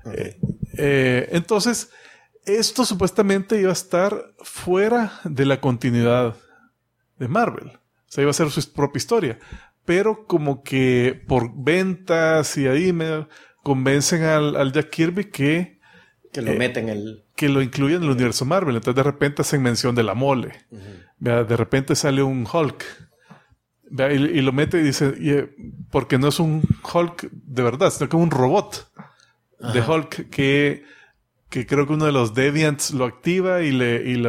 entonces, esto supuestamente iba a estar fuera de la continuidad de Marvel. O sea, iba a ser su propia historia. Pero como que por ventas y ahí convencen al Jack Kirby que lo meten que lo incluyen en el universo Marvel. Entonces de repente hacen mención de la mole. De repente sale un Hulk. Y lo mete y dice, porque no es un Hulk de verdad, sino que es un robot de Hulk que creo que uno de los Deviants lo activa y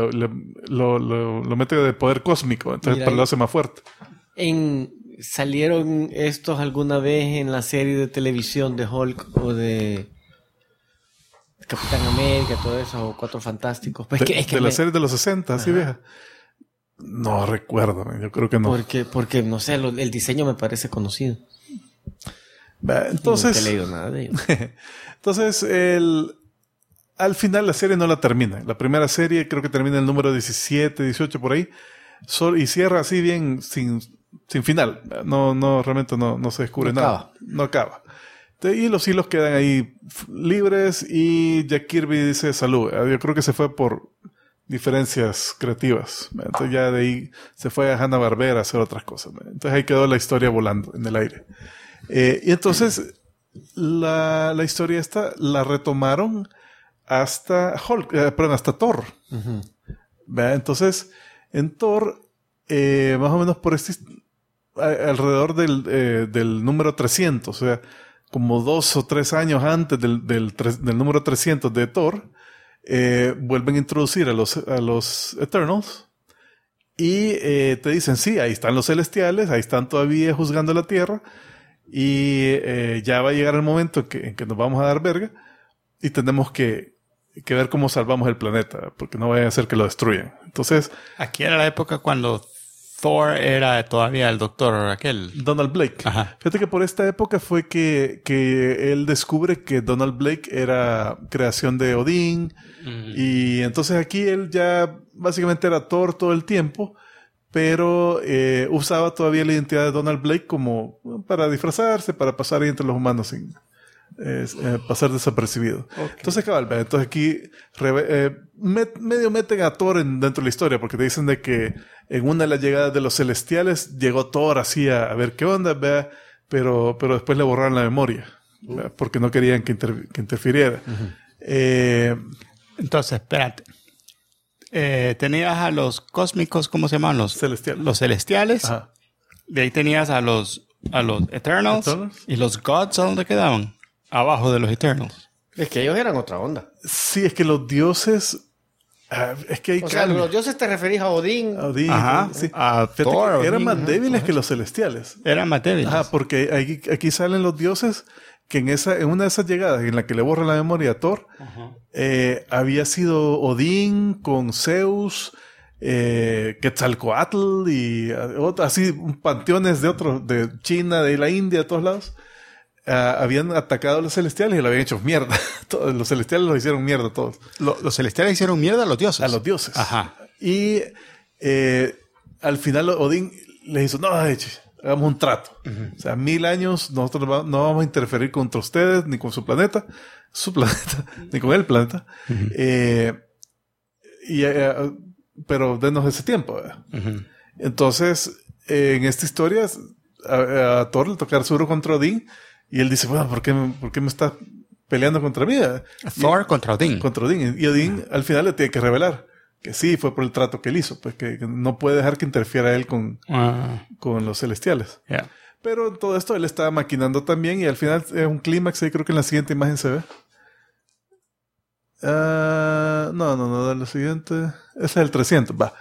lo mete de poder cósmico. Entonces lo hace más fuerte. ¿Salieron estos alguna vez en la serie de televisión de Hulk o de Capitán América, todo eso, o Cuatro Fantásticos? Pues de la serie de los 60, así vieja. No recuerdo, yo creo que no. Porque no sé, el diseño me parece conocido. Entonces... No he leído nada de ellos. Entonces, al final la serie no la termina. La primera serie creo que termina el número 17, 18 por ahí. Y cierra así bien sin final. No, realmente no se descubre nada. No acaba. Y los hilos quedan ahí libres y Jack Kirby dice salud. Yo creo que se fue por diferencias creativas. Entonces ya de ahí se fue a Hanna-Barbera a hacer otras cosas. Entonces ahí quedó la historia volando en el aire. Y entonces la historia esta la retomaron hasta hasta Thor. Uh-huh. Entonces, en Thor, más o menos por alrededor del número 300, o sea, como 2 o 3 años antes del número 300 de Thor, vuelven a introducir a los Eternals y te dicen, sí, ahí están los celestiales, ahí están todavía juzgando la Tierra y ya va a llegar el momento en que nos vamos a dar verga y tenemos que ver cómo salvamos el planeta, porque no vaya a ser que lo destruyan. Entonces, aquí era la época cuando Thor era todavía el doctor aquel. Donald Blake. Ajá. Fíjate que por esta época fue que él descubre que Donald Blake era creación de Odín. Y entonces aquí él ya básicamente era Thor todo el tiempo, pero usaba todavía la identidad de Donald Blake como para disfrazarse, para pasar ahí entre los humanos sin pasar desapercibido. Okay. Entonces, cabal, entonces aquí medio meten a Thor dentro de la historia, porque te dicen de que en una de las llegadas de los celestiales llegó Thor así a ver qué onda, ¿verdad? Pero después le borraron la memoria, porque no querían que interfiriera. Entonces, espérate. Tenías a los cósmicos, ¿cómo se llaman? Los celestiales. Ajá. De ahí tenías a los Eternals. ¿Y los Gods a dónde quedaban? Abajo de los Eternals. Es que ellos eran otra onda. Sí, es que los dioses... es que hay los dioses te referís a Odín. Ajá, sí. A Thor. Eran más débiles que los celestiales. Eran más débiles. Ajá, porque aquí salen los dioses que en una de esas llegadas en la que le borra la memoria a Thor, había sido Odín con Zeus, Quetzalcoatl y así panteones de China, de la India, de todos lados. Habían atacado a los celestiales y lo habían hecho mierda. Los celestiales los hicieron mierda todos. Los celestiales hicieron mierda a los dioses. A los dioses. Ajá. Y al final Odín les hizo, no, hagamos un trato. Uh-huh. O sea, 1000 años nosotros no vamos a interferir contra ustedes, ni con su planeta, ni con el planeta. Uh-huh. Pero denos ese tiempo. Uh-huh. Entonces, en esta historia, a Thor le toca seguro contra Odín. Y él dice, bueno, ¿por qué me estás peleando contra mí? Thor contra Odín. Contra Odín. Y Odín al final le tiene que revelar que sí, fue por el trato que él hizo. Pues que no puede dejar que interfiera él con los celestiales. Yeah. Pero en todo esto él estaba maquinando también. Y al final es un clímax. Ahí creo que en la siguiente imagen se ve. No, la siguiente. Ese es el 300, va.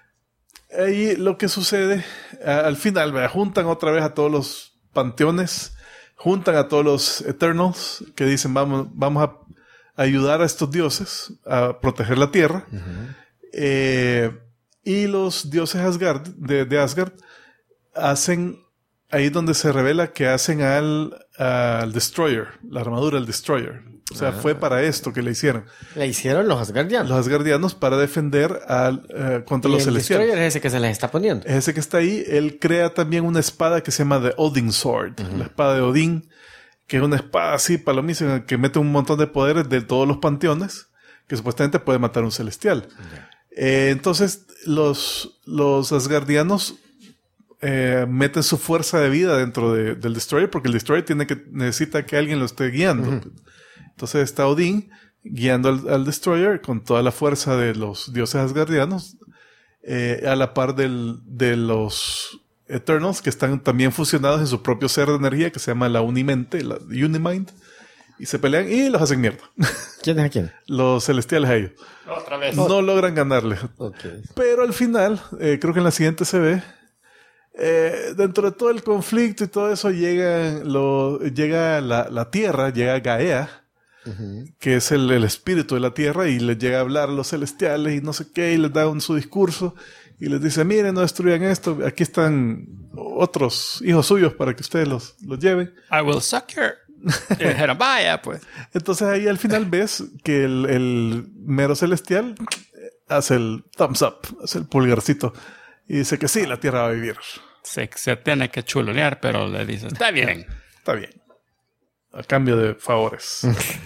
Ahí lo que sucede, al final, juntan otra vez a todos los panteones. Juntan a todos los Eternals que dicen vamos a ayudar a estos dioses a proteger la tierra. Uh-huh. Y los dioses de Asgard hacen, ahí donde se revela que hacen al Destroyer, la armadura del Destroyer. O sea, fue para esto que le hicieron. Le hicieron los Asgardianos. Los Asgardianos para defender contra los celestiales. El Destroyer es ese que se les está poniendo. Es ese que está ahí. Él crea también una espada que se llama The Odin Sword. Uh-huh. La espada de Odín, que es una espada así palomísima que mete un montón de poderes de todos los panteones, que supuestamente puede matar a un celestial. Uh-huh. Entonces, los Asgardianos meten su fuerza de vida dentro del Destroyer, porque el Destroyer necesita que alguien lo esté guiando. Uh-huh. Entonces está Odín guiando al Destroyer con toda la fuerza de los dioses asgardianos, a la par de los Eternals, que están también fusionados en su propio ser de energía, que se llama la Unimente, la Unimind, y se pelean y los hacen mierda. ¿Quién es a quién? Los celestiales a ellos. Otra vez. No logran ganarle. Okay. Pero al final, creo que en la siguiente se ve, dentro de todo el conflicto y todo eso, llega la Tierra, llega Gaea, uh-huh, que es el espíritu de la Tierra, y les llega a hablar a los celestiales y no sé qué, y les da su discurso y les dice, miren, no destruyan esto, aquí están otros hijos suyos para que ustedes los lleven. I will suck your Jeremiah, pues. Entonces ahí al final ves que el mero celestial hace el thumbs up, hace el pulgarcito y dice que sí, la Tierra va a vivir. Se tiene que chulonear, pero le dice, está bien. Está bien. A cambio de favores.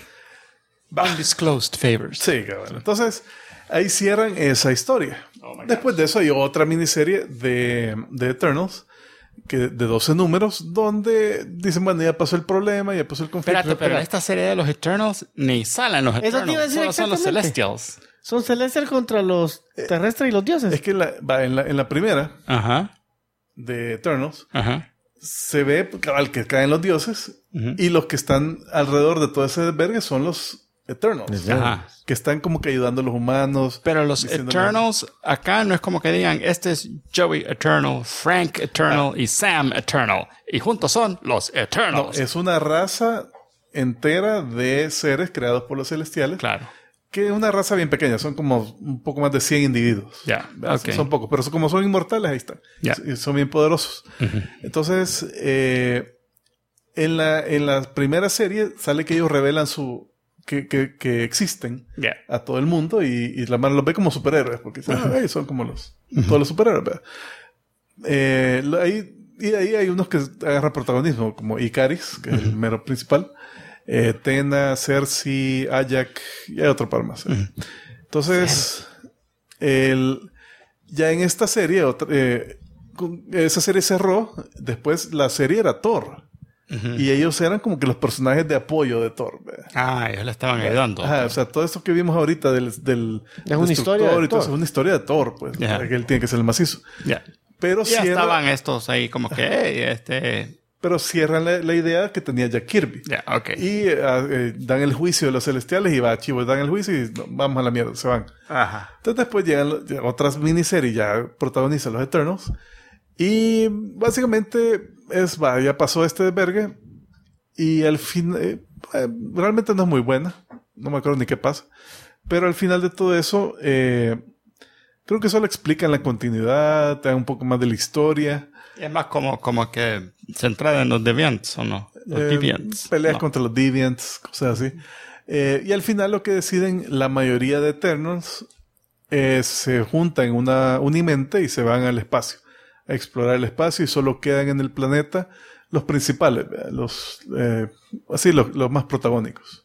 Undisclosed favors. Sí, cabrón. Entonces, ahí cierran esa historia. Después de eso hay otra miniserie de Eternals de 12 números, donde dicen, bueno, ya pasó el problema, ya pasó el conflicto. Espérate, pero en esta serie de los Eternals ni salen los Eso te iba a Eternals, decir solo son los Celestials. Son Celestials contra los terrestres y los dioses. Es que en la primera Ajá. de Eternals Ajá. se ve al que caen los dioses y los que están alrededor de todo ese desvergue son los Eternals. Ajá. Que están como que ayudando a los humanos. Pero los Eternals, acá no es como que digan, este es Joey Eternal, Frank Eternal y Sam Eternal. Y juntos son los No, Eternals. es una raza entera de seres creados por los celestiales. Claro. Que es una raza bien pequeña. Son como un poco más de 100 individuos. Ya, ok. Son pocos. Pero como son inmortales, ahí están. Ya. Y son bien poderosos. Entonces, en la primera serie sale que ellos revelan que existen a todo el mundo y la mano los ve como superhéroes porque ellos son como todos los superhéroes, ¿verdad? Ahí hay unos que agarran protagonismo como Icaris, que es el mero principal, Tena, Cersei, Ajak y hay otro par más. Entonces ya en esta serie esa serie cerró. Después la serie era Thor. Y ellos eran como que los personajes de apoyo de Thor. ¿Verdad? Ellos le estaban ayudando. O sea, todo esto que vimos ahorita del es una historia de Thor. Es una historia de Thor, pues. Que él tiene que ser el macizo. Pero ya estaban estos ahí como que... Pero cierran la idea que tenía Jack Kirby. Y dan el juicio de los celestiales y chivos, dan el juicio y vamos a la mierda, se van. Ajá. Entonces después llegan otras miniseries, ya protagonizan los Eternals. Y básicamente ya pasó este desvergue y al fin realmente no es muy buena, no me acuerdo ni qué pasa, pero al final de todo eso creo que solo explican la continuidad, te dan un poco más de la historia. Es más como que centrada en los Deviants, ¿o no? Los Deviants. Peleas contra los Deviants, cosas así. Y al final lo que deciden la mayoría de Eternals se juntan en una unimente y se van al espacio a explorar el espacio y solo quedan en el planeta los principales, los más protagónicos.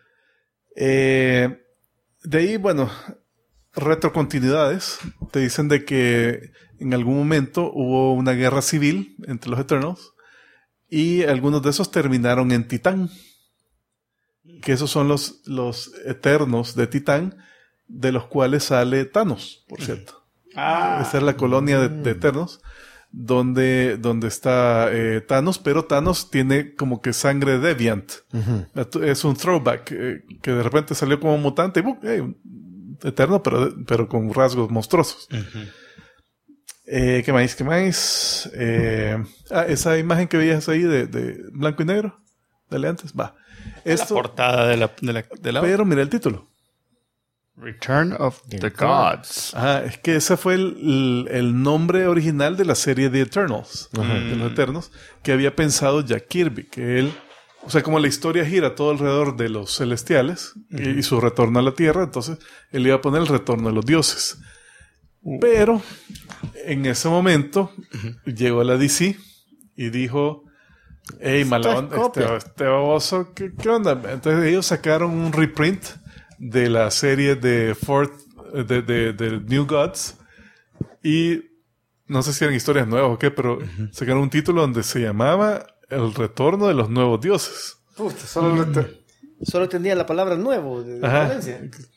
De ahí, bueno, retrocontinuidades. Te dicen de que en algún momento hubo una guerra civil entre los Eternals y algunos de esos terminaron en Titán. Que esos son los Eternos de Titán, de los cuales sale Thanos, por cierto. Esa es la colonia de Eternos donde está Thanos, pero Thanos tiene como que sangre deviant. Es un throwback que de repente salió como mutante eterno, pero con rasgos monstruosos. ¿Qué más? Esa imagen que veías ahí de blanco y negro, dale antes, va. La portada de la pero mira el título. Return of the Gods. Es que ese fue el nombre original de la serie The Eternals, de los Eternos, que había pensado Jack Kirby, que él, o sea, como la historia gira todo alrededor de los celestiales y su retorno a la Tierra, entonces él iba a poner el retorno de los dioses. Pero en ese momento llegó la DC y dijo, hey, mala onda, este baboso, ¿qué onda? Entonces ellos sacaron un reprint de la serie de New Gods y no sé si eran historias nuevas o qué, pero sacaron un título donde se llamaba El retorno de los nuevos dioses. Solo tenía la palabra nuevo de diferencia.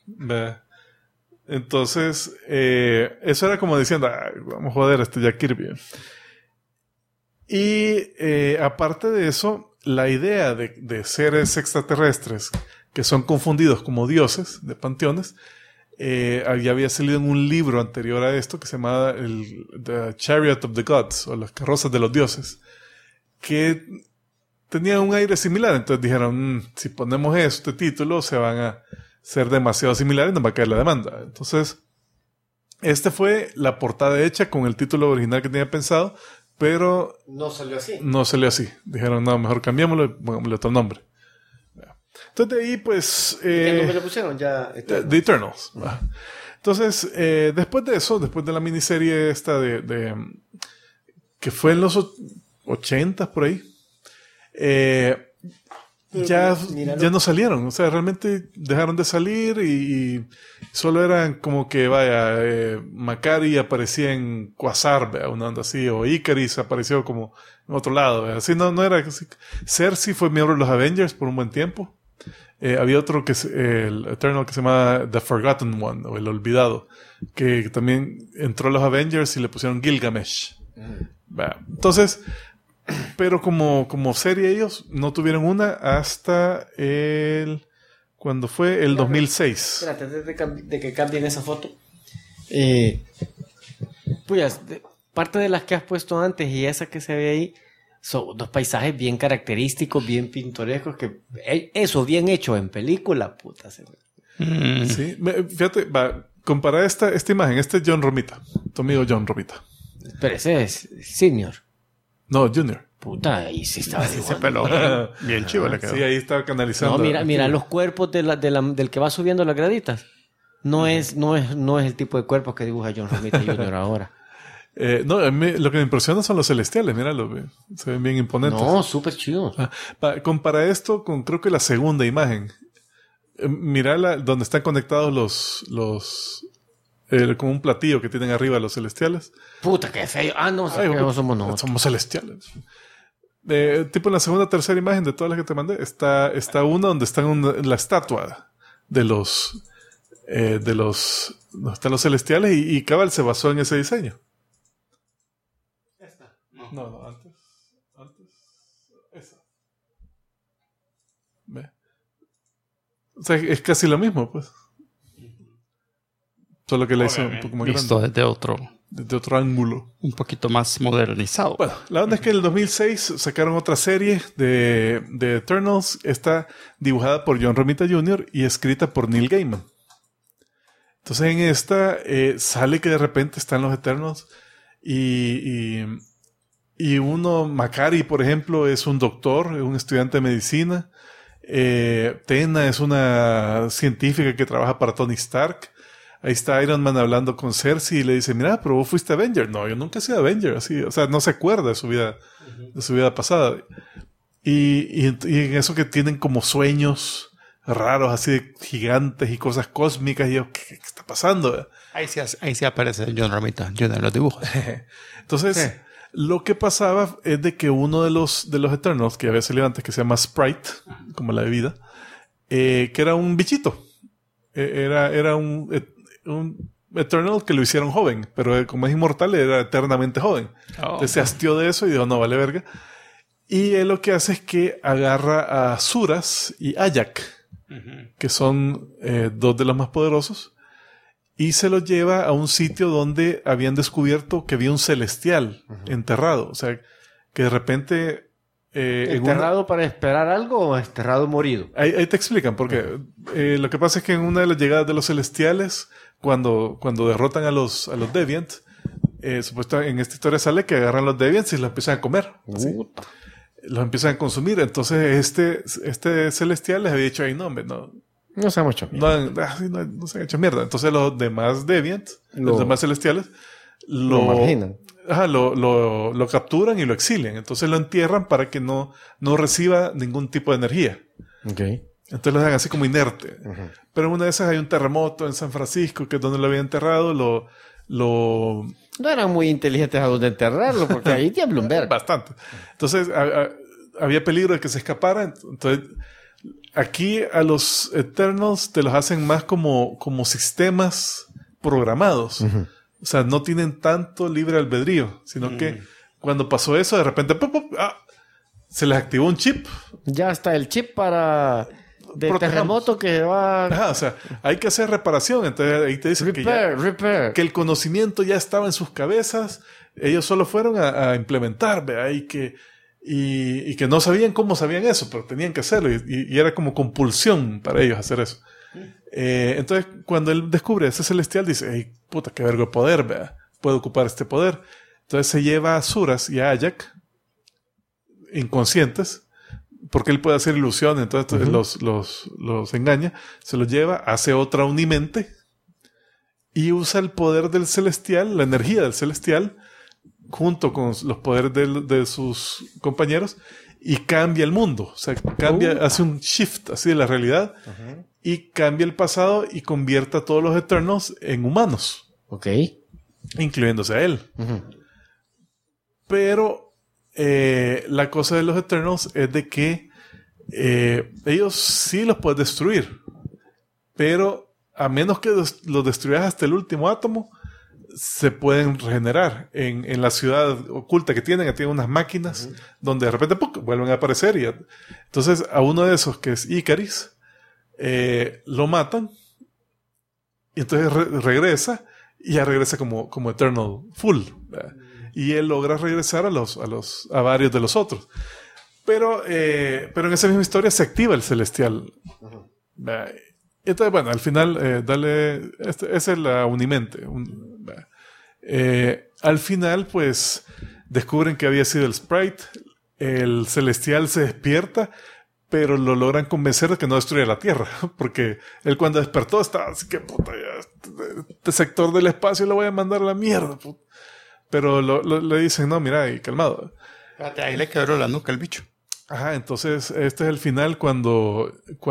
Entonces eso era como diciendo vamos a joder Jack Kirby. Y aparte de eso, la idea de seres extraterrestres que son confundidos como dioses de panteones, ya había salido en un libro anterior a esto que se llamaba The Chariot of the Gods, o las carrozas de los dioses, que tenía un aire similar. Entonces dijeron, si ponemos este título, se van a ser demasiado similares y nos va a caer la demanda. Entonces, esta fue la portada hecha con el título original que tenía pensado, pero no salió así. Dijeron, no, mejor cambiémoslo y pongámosle otro nombre. Entonces de ahí pues ¿qué nombre le pusieron? Ya The Eternals. Entonces después de eso, después de la miniserie esta que fue en los 80 por ahí, ya no salieron. O sea, realmente dejaron de salir y Solo eran como que, Macari aparecía en Quasar, ¿vea? Una onda así, o Icaris apareció como en otro lado, ¿vea? Así no era así. Cersei fue miembro de los Avengers por un buen tiempo. Había otro que es el Eternal que se llama The Forgotten One, o el Olvidado, que también entró a los Avengers y le pusieron Gilgamesh. Entonces, pero como serie ellos no tuvieron una hasta cuando fue el 2006. Espérate, antes de que cambien esa foto. Pues, parte de las que has puesto antes y esa que se ve ahí son dos paisajes bien característicos, bien pintorescos, que eso bien hecho en película, puta. Sí, fíjate, compara esta imagen. Este es John Romita, tu amigo John Romita. Pero ese es Senior. No, Junior. Puta, ahí sí estaba ese pelo bien chivo le quedó. Sí, ahí estaba canalizando. No, mira los cuerpos del que va subiendo las graditas. No es el tipo de cuerpos que dibuja John Romita Jr. ahora. No, a mí lo que me impresiona son los celestiales, míralo, se ven bien imponentes. No, súper chido. Compara esto con creo que la segunda imagen. Mira donde están conectados como un platillo que tienen arriba los celestiales. Puta, qué feo. No somos nosotros. Somos celestiales. Tipo en la segunda, tercera imagen de todas las que te mandé, está una donde están la estatua de los donde están los celestiales y cabal se basó en ese diseño. No, antes. Esa. ¿Ve? O sea, es casi lo mismo, pues. Solo que la hizo un poco más visto grande. Desde otro ángulo. Un poquito más modernizado. Bueno, la onda es que en el 2006 sacaron otra serie de Eternals. Está dibujada por John Romita Jr. y escrita por Neil Gaiman. Entonces en esta sale que de repente están los Eternals y uno, Macari, por ejemplo, es un doctor, es un estudiante de medicina. Tena es una científica que trabaja para Tony Stark. Ahí está Iron Man hablando con Cersei y le dice, mira, pero vos fuiste Avenger. No, yo nunca he sido Avenger, así. O sea, no se acuerda de su vida pasada. Y en eso que tienen como sueños raros, así de gigantes y cosas cósmicas. Y yo, ¿qué está pasando? Ahí sí aparece John Romita Jr. en los dibujos. Entonces, lo que pasaba es de que uno de los Eternals, que había salido antes, que se llama Sprite, como la bebida, que era un bichito. Era un Eternal que lo hicieron joven, pero como es inmortal, era eternamente joven. Entonces se hastió de eso y dijo, no, vale verga. Y él lo que hace es que agarra a Suras y Ajak, que son dos de los más poderosos, y se los lleva a un sitio donde habían descubierto que había un celestial enterrado. O sea, que de repente... ¿Enterrado para esperar algo o enterrado morido? Ahí te explican, porque lo que pasa es que en una de las llegadas de los celestiales, cuando derrotan a los Deviant, supuestamente en esta historia sale que agarran los Deviants y los empiezan a comer. Los empiezan a consumir. Entonces este celestial les había dicho, ay, no, hombre, no se han hecho mierda. No se han hecho mierda. Entonces los demás Deviant, los demás celestiales, lo marginan. Lo capturan y lo exilian. Entonces lo entierran para que no reciba ningún tipo de energía. Okay. Entonces lo dejan así como inerte. Pero en una de esas hay un terremoto en San Francisco, que es donde lo habían enterrado. No eran muy inteligentes a dónde enterrarlo, porque ahí tiene Bloomberg. Bastante. Entonces había peligro de que se escapara. Entonces aquí a los Eternals te los hacen más como sistemas programados. O sea, no tienen tanto libre albedrío, sino que cuando pasó eso, de repente se les activó un chip. Ya está el chip para terremoto que va... O sea, hay que hacer reparación. Entonces ahí te dicen que el conocimiento ya estaba en sus cabezas. Ellos solo fueron a implementar, ¿verdad? Y que no sabían cómo sabían eso, pero tenían que hacerlo. Y era como compulsión para ellos hacer eso. Entonces, cuando él descubre ese celestial, dice, hey, puta, qué vergo de poder, ¿verdad? Puedo ocupar este poder. Entonces se lleva a Suras y a Ajak, inconscientes, porque él puede hacer ilusiones, entonces los engaña, se los lleva, hace otra unimente y usa el poder del celestial, la energía del celestial, junto con los poderes de sus compañeros, y cambia el mundo. O sea, hace un shift así de la realidad y cambia el pasado y convierte a todos los Eternals en humanos. Ok. Incluyéndose a él. Pero la cosa de los Eternals es de que ellos sí los puedes destruir. Pero a menos que los destruyas hasta el último átomo, se pueden regenerar. En la ciudad oculta que tienen unas máquinas donde de repente vuelven a aparecer. Entonces a uno de esos, que es Icaris, lo matan y entonces regresa y ya regresa como Eternal Full. Y él logra regresar a varios de los otros. Pero en esa misma historia se activa el Celestial. Entonces, bueno, al final, esa es la Unimente. Al final, pues, descubren que había sido el Sprite. El Celestial se despierta, pero lo logran convencer de que no destruya la Tierra. Porque él cuando despertó estaba así que, puta, ya, este sector del espacio lo voy a mandar a la mierda. Puta. Pero le dicen, no, mira, y calmado. Ahí le quebró la nuca al bicho. Ajá, entonces este es el final cuando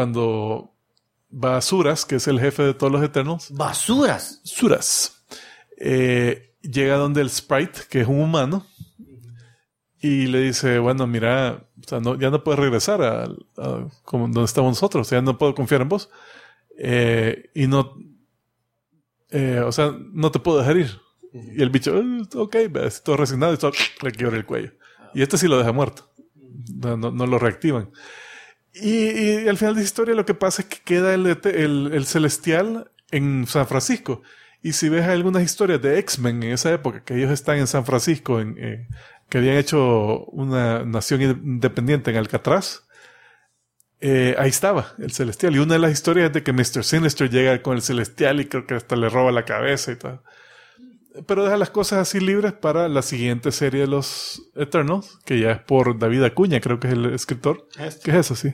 Basuras, que es el jefe de todos los Eternals. ¿Basuras? Suras. Llega donde el Sprite, que es un humano, y le dice, bueno, mira, o sea, ya no puedes regresar a como donde estamos nosotros, o sea, no puedo confiar en vos. Y no, o sea, no te puedo dejar ir. Y el bicho, ok, todo resignado y todo, le quiebra el cuello. Y este sí lo deja muerto. No lo reactivan. Y al final de la historia lo que pasa es que queda el Celestial en San Francisco. Y si ves algunas historias de X-Men en esa época, que ellos están en San Francisco, que habían hecho una nación independiente en Alcatraz, ahí estaba el Celestial. Y una de las historias es de que Mr. Sinister llega con el Celestial y creo que hasta le roba la cabeza y tal. Pero deja las cosas así libres para la siguiente serie de los Eternals, que ya es por David Acuña, creo que es el escritor. Que es eso, sí.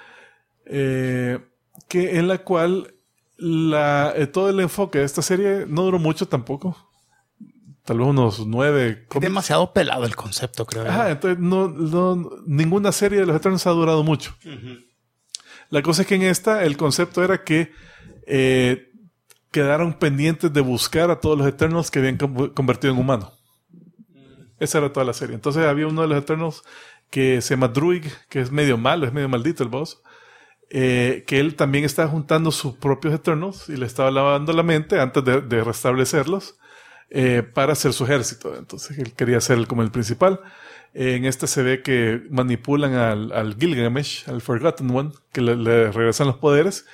Que en la cual todo el enfoque de esta serie no duró mucho tampoco. Tal vez unos 9. Es demasiado pelado el concepto, creo. Ajá, entonces ninguna serie de los Eternals ha durado mucho. La cosa es que en esta el concepto era que quedaron pendientes de buscar a todos los Eternals que habían convertido en humanos. Esa era toda la serie. Entonces había uno de los Eternals que se llama Druig, que es medio malo, es medio maldito el boss, que él también estaba juntando sus propios Eternals y le estaba lavando la mente antes de restablecerlos para hacer su ejército. Entonces él quería ser como el principal. En este se ve que manipulan al Gilgamesh, al Forgotten One, que le regresan los poderes.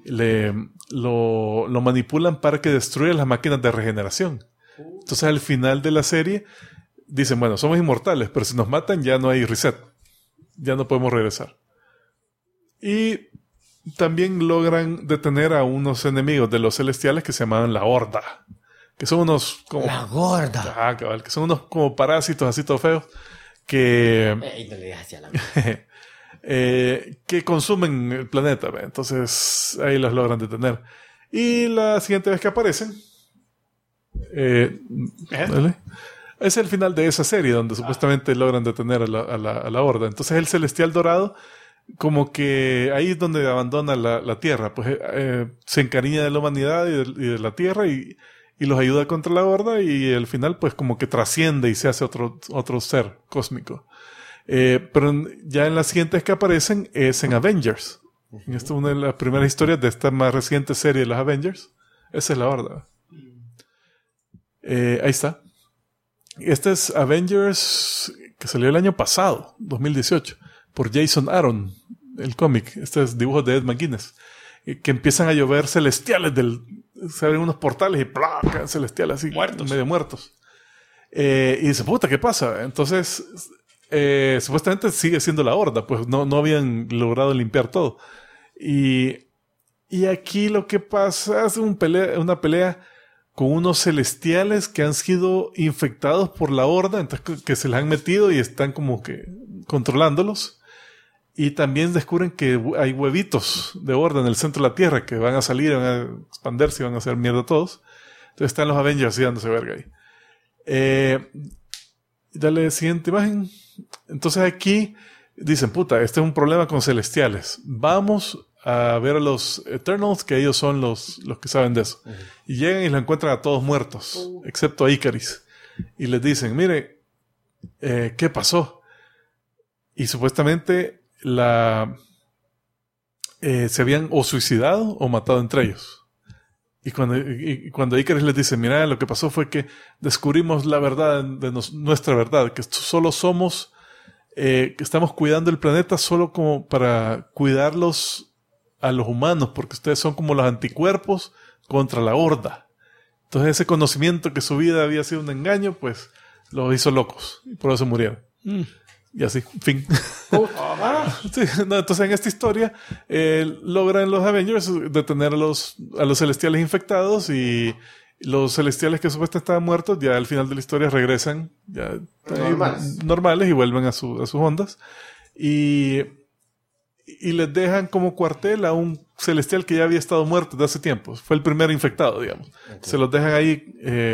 Lo manipulan para que destruya las máquinas de regeneración. Entonces al final de la serie dicen, bueno, somos inmortales, pero si nos matan ya no hay reset, ya no podemos regresar. Y también logran detener a unos enemigos de los celestiales que se llamaban la Horda, que son unos como la Gorda. Ah, cabal, que son unos como parásitos así todos feos que no le digas hacia la que consumen el planeta, ¿ve? Entonces ahí los logran detener. Y la siguiente vez que aparecen ¿vale? Es el final de esa serie donde supuestamente logran detener a la Horda. Entonces el Celestial Dorado como que ahí es donde abandona la Tierra, pues se encariña de la humanidad y de la Tierra y los ayuda contra la Horda y al final pues como que trasciende y se hace otro ser cósmico. Pero ya en las siguientes que aparecen es en Avengers. Esta es una de las primeras historias de esta más reciente serie de los Avengers. Esa es la Horda. Ahí está. Este es Avengers que salió el año pasado, 2018, por Jason Aaron, el cómic. Este es dibujos de Ed McGuinness. Que empiezan a llover celestiales se abren unos portales y ¡plac! Celestiales así, medio muertos. Y dice, puta, ¿qué pasa? Entonces supuestamente sigue siendo la Horda, pues no habían logrado limpiar todo. Y aquí lo que pasa es una pelea con unos celestiales que han sido infectados por la Horda, entonces que se les han metido y están como que controlándolos. Y también descubren que hay huevitos de Horda en el centro de la Tierra que van a salir, van a expandirse y van a hacer mierda a todos. Entonces están los Avengers así dándose verga ahí. Dale siguiente imagen. Entonces aquí dicen, puta, este es un problema con celestiales. Vamos a ver a los Eternals, que ellos son los que saben de eso. Y llegan y los encuentran a todos muertos, excepto a Icaris. Y les dicen, mire, ¿qué pasó? Y supuestamente se habían o suicidado o matado entre ellos. Y cuando Icaris les dice, mira, lo que pasó fue que descubrimos la verdad de nuestra verdad, que solo somos, que estamos cuidando el planeta solo como para cuidarlos a los humanos, porque ustedes son como los anticuerpos contra la horda. Entonces ese conocimiento que su vida había sido un engaño, pues los hizo locos y por eso murieron. Y así, fin. Sí, entonces en esta historia logran los Avengers detener a los celestiales infectados, y los celestiales que supuestamente estaban muertos ya al final de la historia regresan ya normales y vuelven a sus ondas, y les dejan como cuartel a un celestial que ya había estado muerto desde hace tiempo. Fue el primer infectado, digamos. Okay. Se los dejan ahí.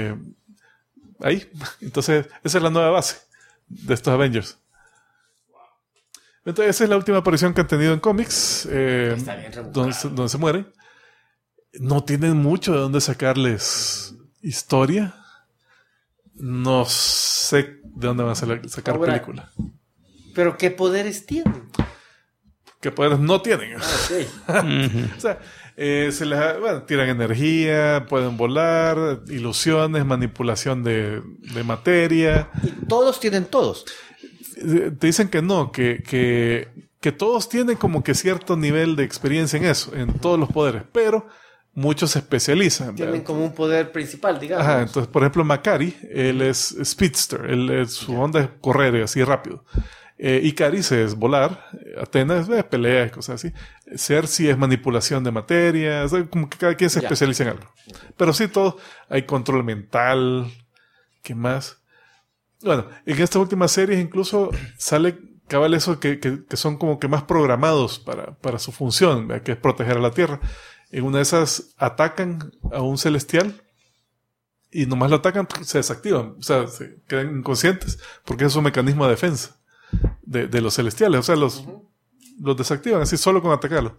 Entonces esa es la nueva base de estos Avengers. Entonces esa es la última aparición que han tenido en cómics, donde se mueren. No tienen mucho de dónde sacarles historia. No sé de dónde van a sacar película. ¿Pero qué poderes tienen? ¿Qué poderes no tienen? Okay. O sea, tiran energía, pueden volar, ilusiones, manipulación de materia. ¿Y todos tienen todos? Te dicen que no, que todos tienen como que cierto nivel de experiencia en eso, en todos los poderes, pero muchos se especializan. Tienen como un poder principal, digamos. Ajá, entonces, por ejemplo, Makari, él es speedster, su onda es correr así rápido. Icaris es volar, Athena es pelea y cosas así. Cersei es manipulación de materia, o sea, como que cada quien se especializa en algo. Pero sí, todo, hay control mental. ¿Qué más? Bueno, en estas últimas series incluso sale cabal eso que son como que más programados para su función, ¿verdad? Que es proteger a la Tierra. En una de esas atacan a un celestial y nomás lo atacan, se desactivan, o sea, se quedan inconscientes porque es su mecanismo de defensa de los celestiales, o sea, los desactivan así solo con atacarlo.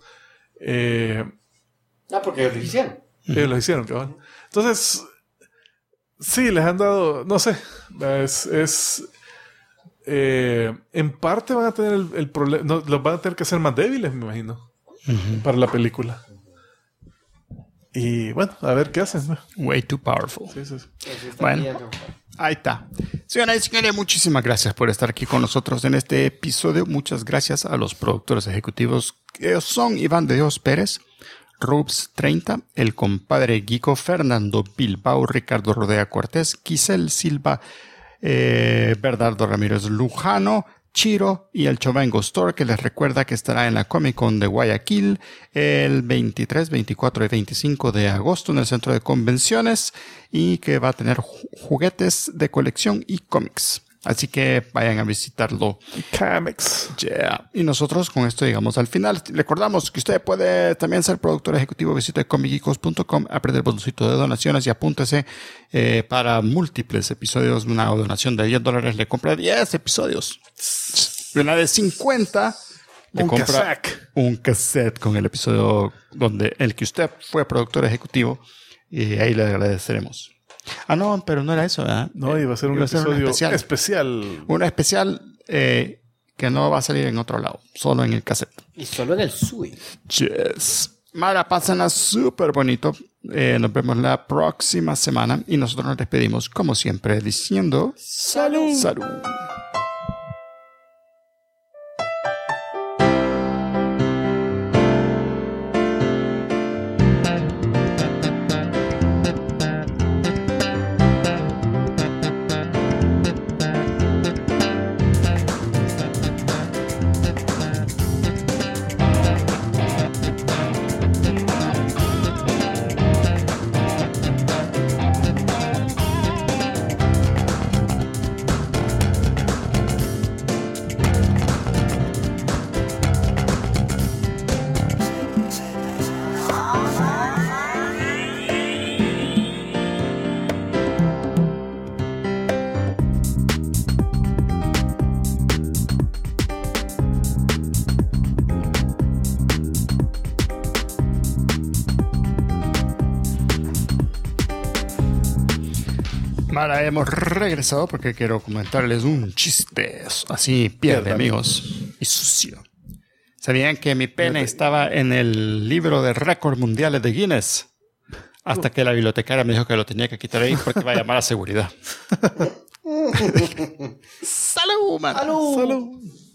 Porque ellos lo hicieron. Ellos lo hicieron, cabal. Entonces, sí, les han dado, no sé, en parte van a tener el problema, los van a tener que hacer más débiles, me imagino, para la película. Y bueno, a ver qué hacen. Way too powerful. Sí. Bueno, ahí está. Señoras y señores, muchísimas gracias por estar aquí con nosotros en este episodio. Muchas gracias a los productores ejecutivos que son Iván de Dios Pérez, Rubs 30, el compadre Guico, Fernando Bilbao, Ricardo Rodea Cortés, Giselle Silva, Bernardo Ramírez Lujano, Chiro y el Chovengo Store, que les recuerda que estará en la Comic Con de Guayaquil el 23, 24 y 25 de agosto en el centro de convenciones, y que va a tener juguetes de colección y cómics. Así que vayan a visitarlo. Comics. Yeah. Y nosotros con esto llegamos al final. Recordamos que usted puede también ser productor ejecutivo. Visite comicgeekos.com, apriete el botoncito de donaciones y apúntese para múltiples episodios. Una donación de $10 le compra 10 episodios. Y una de 50 le compra un cassette con el episodio donde el que usted fue productor ejecutivo. Y ahí le agradeceremos. Ah, no, pero no era eso, ¿verdad? No, iba a ser un episodio especial. Una especial que no va a salir en otro lado, solo en el cassette. Y solo en el SUI. Yes. Mara, pásenla súper bonito. Nos vemos la próxima semana y nosotros nos despedimos, como siempre, diciendo... ¡Salud! ¡Salud! Mara, hemos regresado porque quiero comentarles un chiste así pierde, amigos, y sucio. ¿Sabían que mi pene estaba en el libro de récords mundiales de Guinness? Hasta que la bibliotecaria me dijo que lo tenía que quitar ahí porque iba a llamar a seguridad. ¡Salud, man! ¡Salud!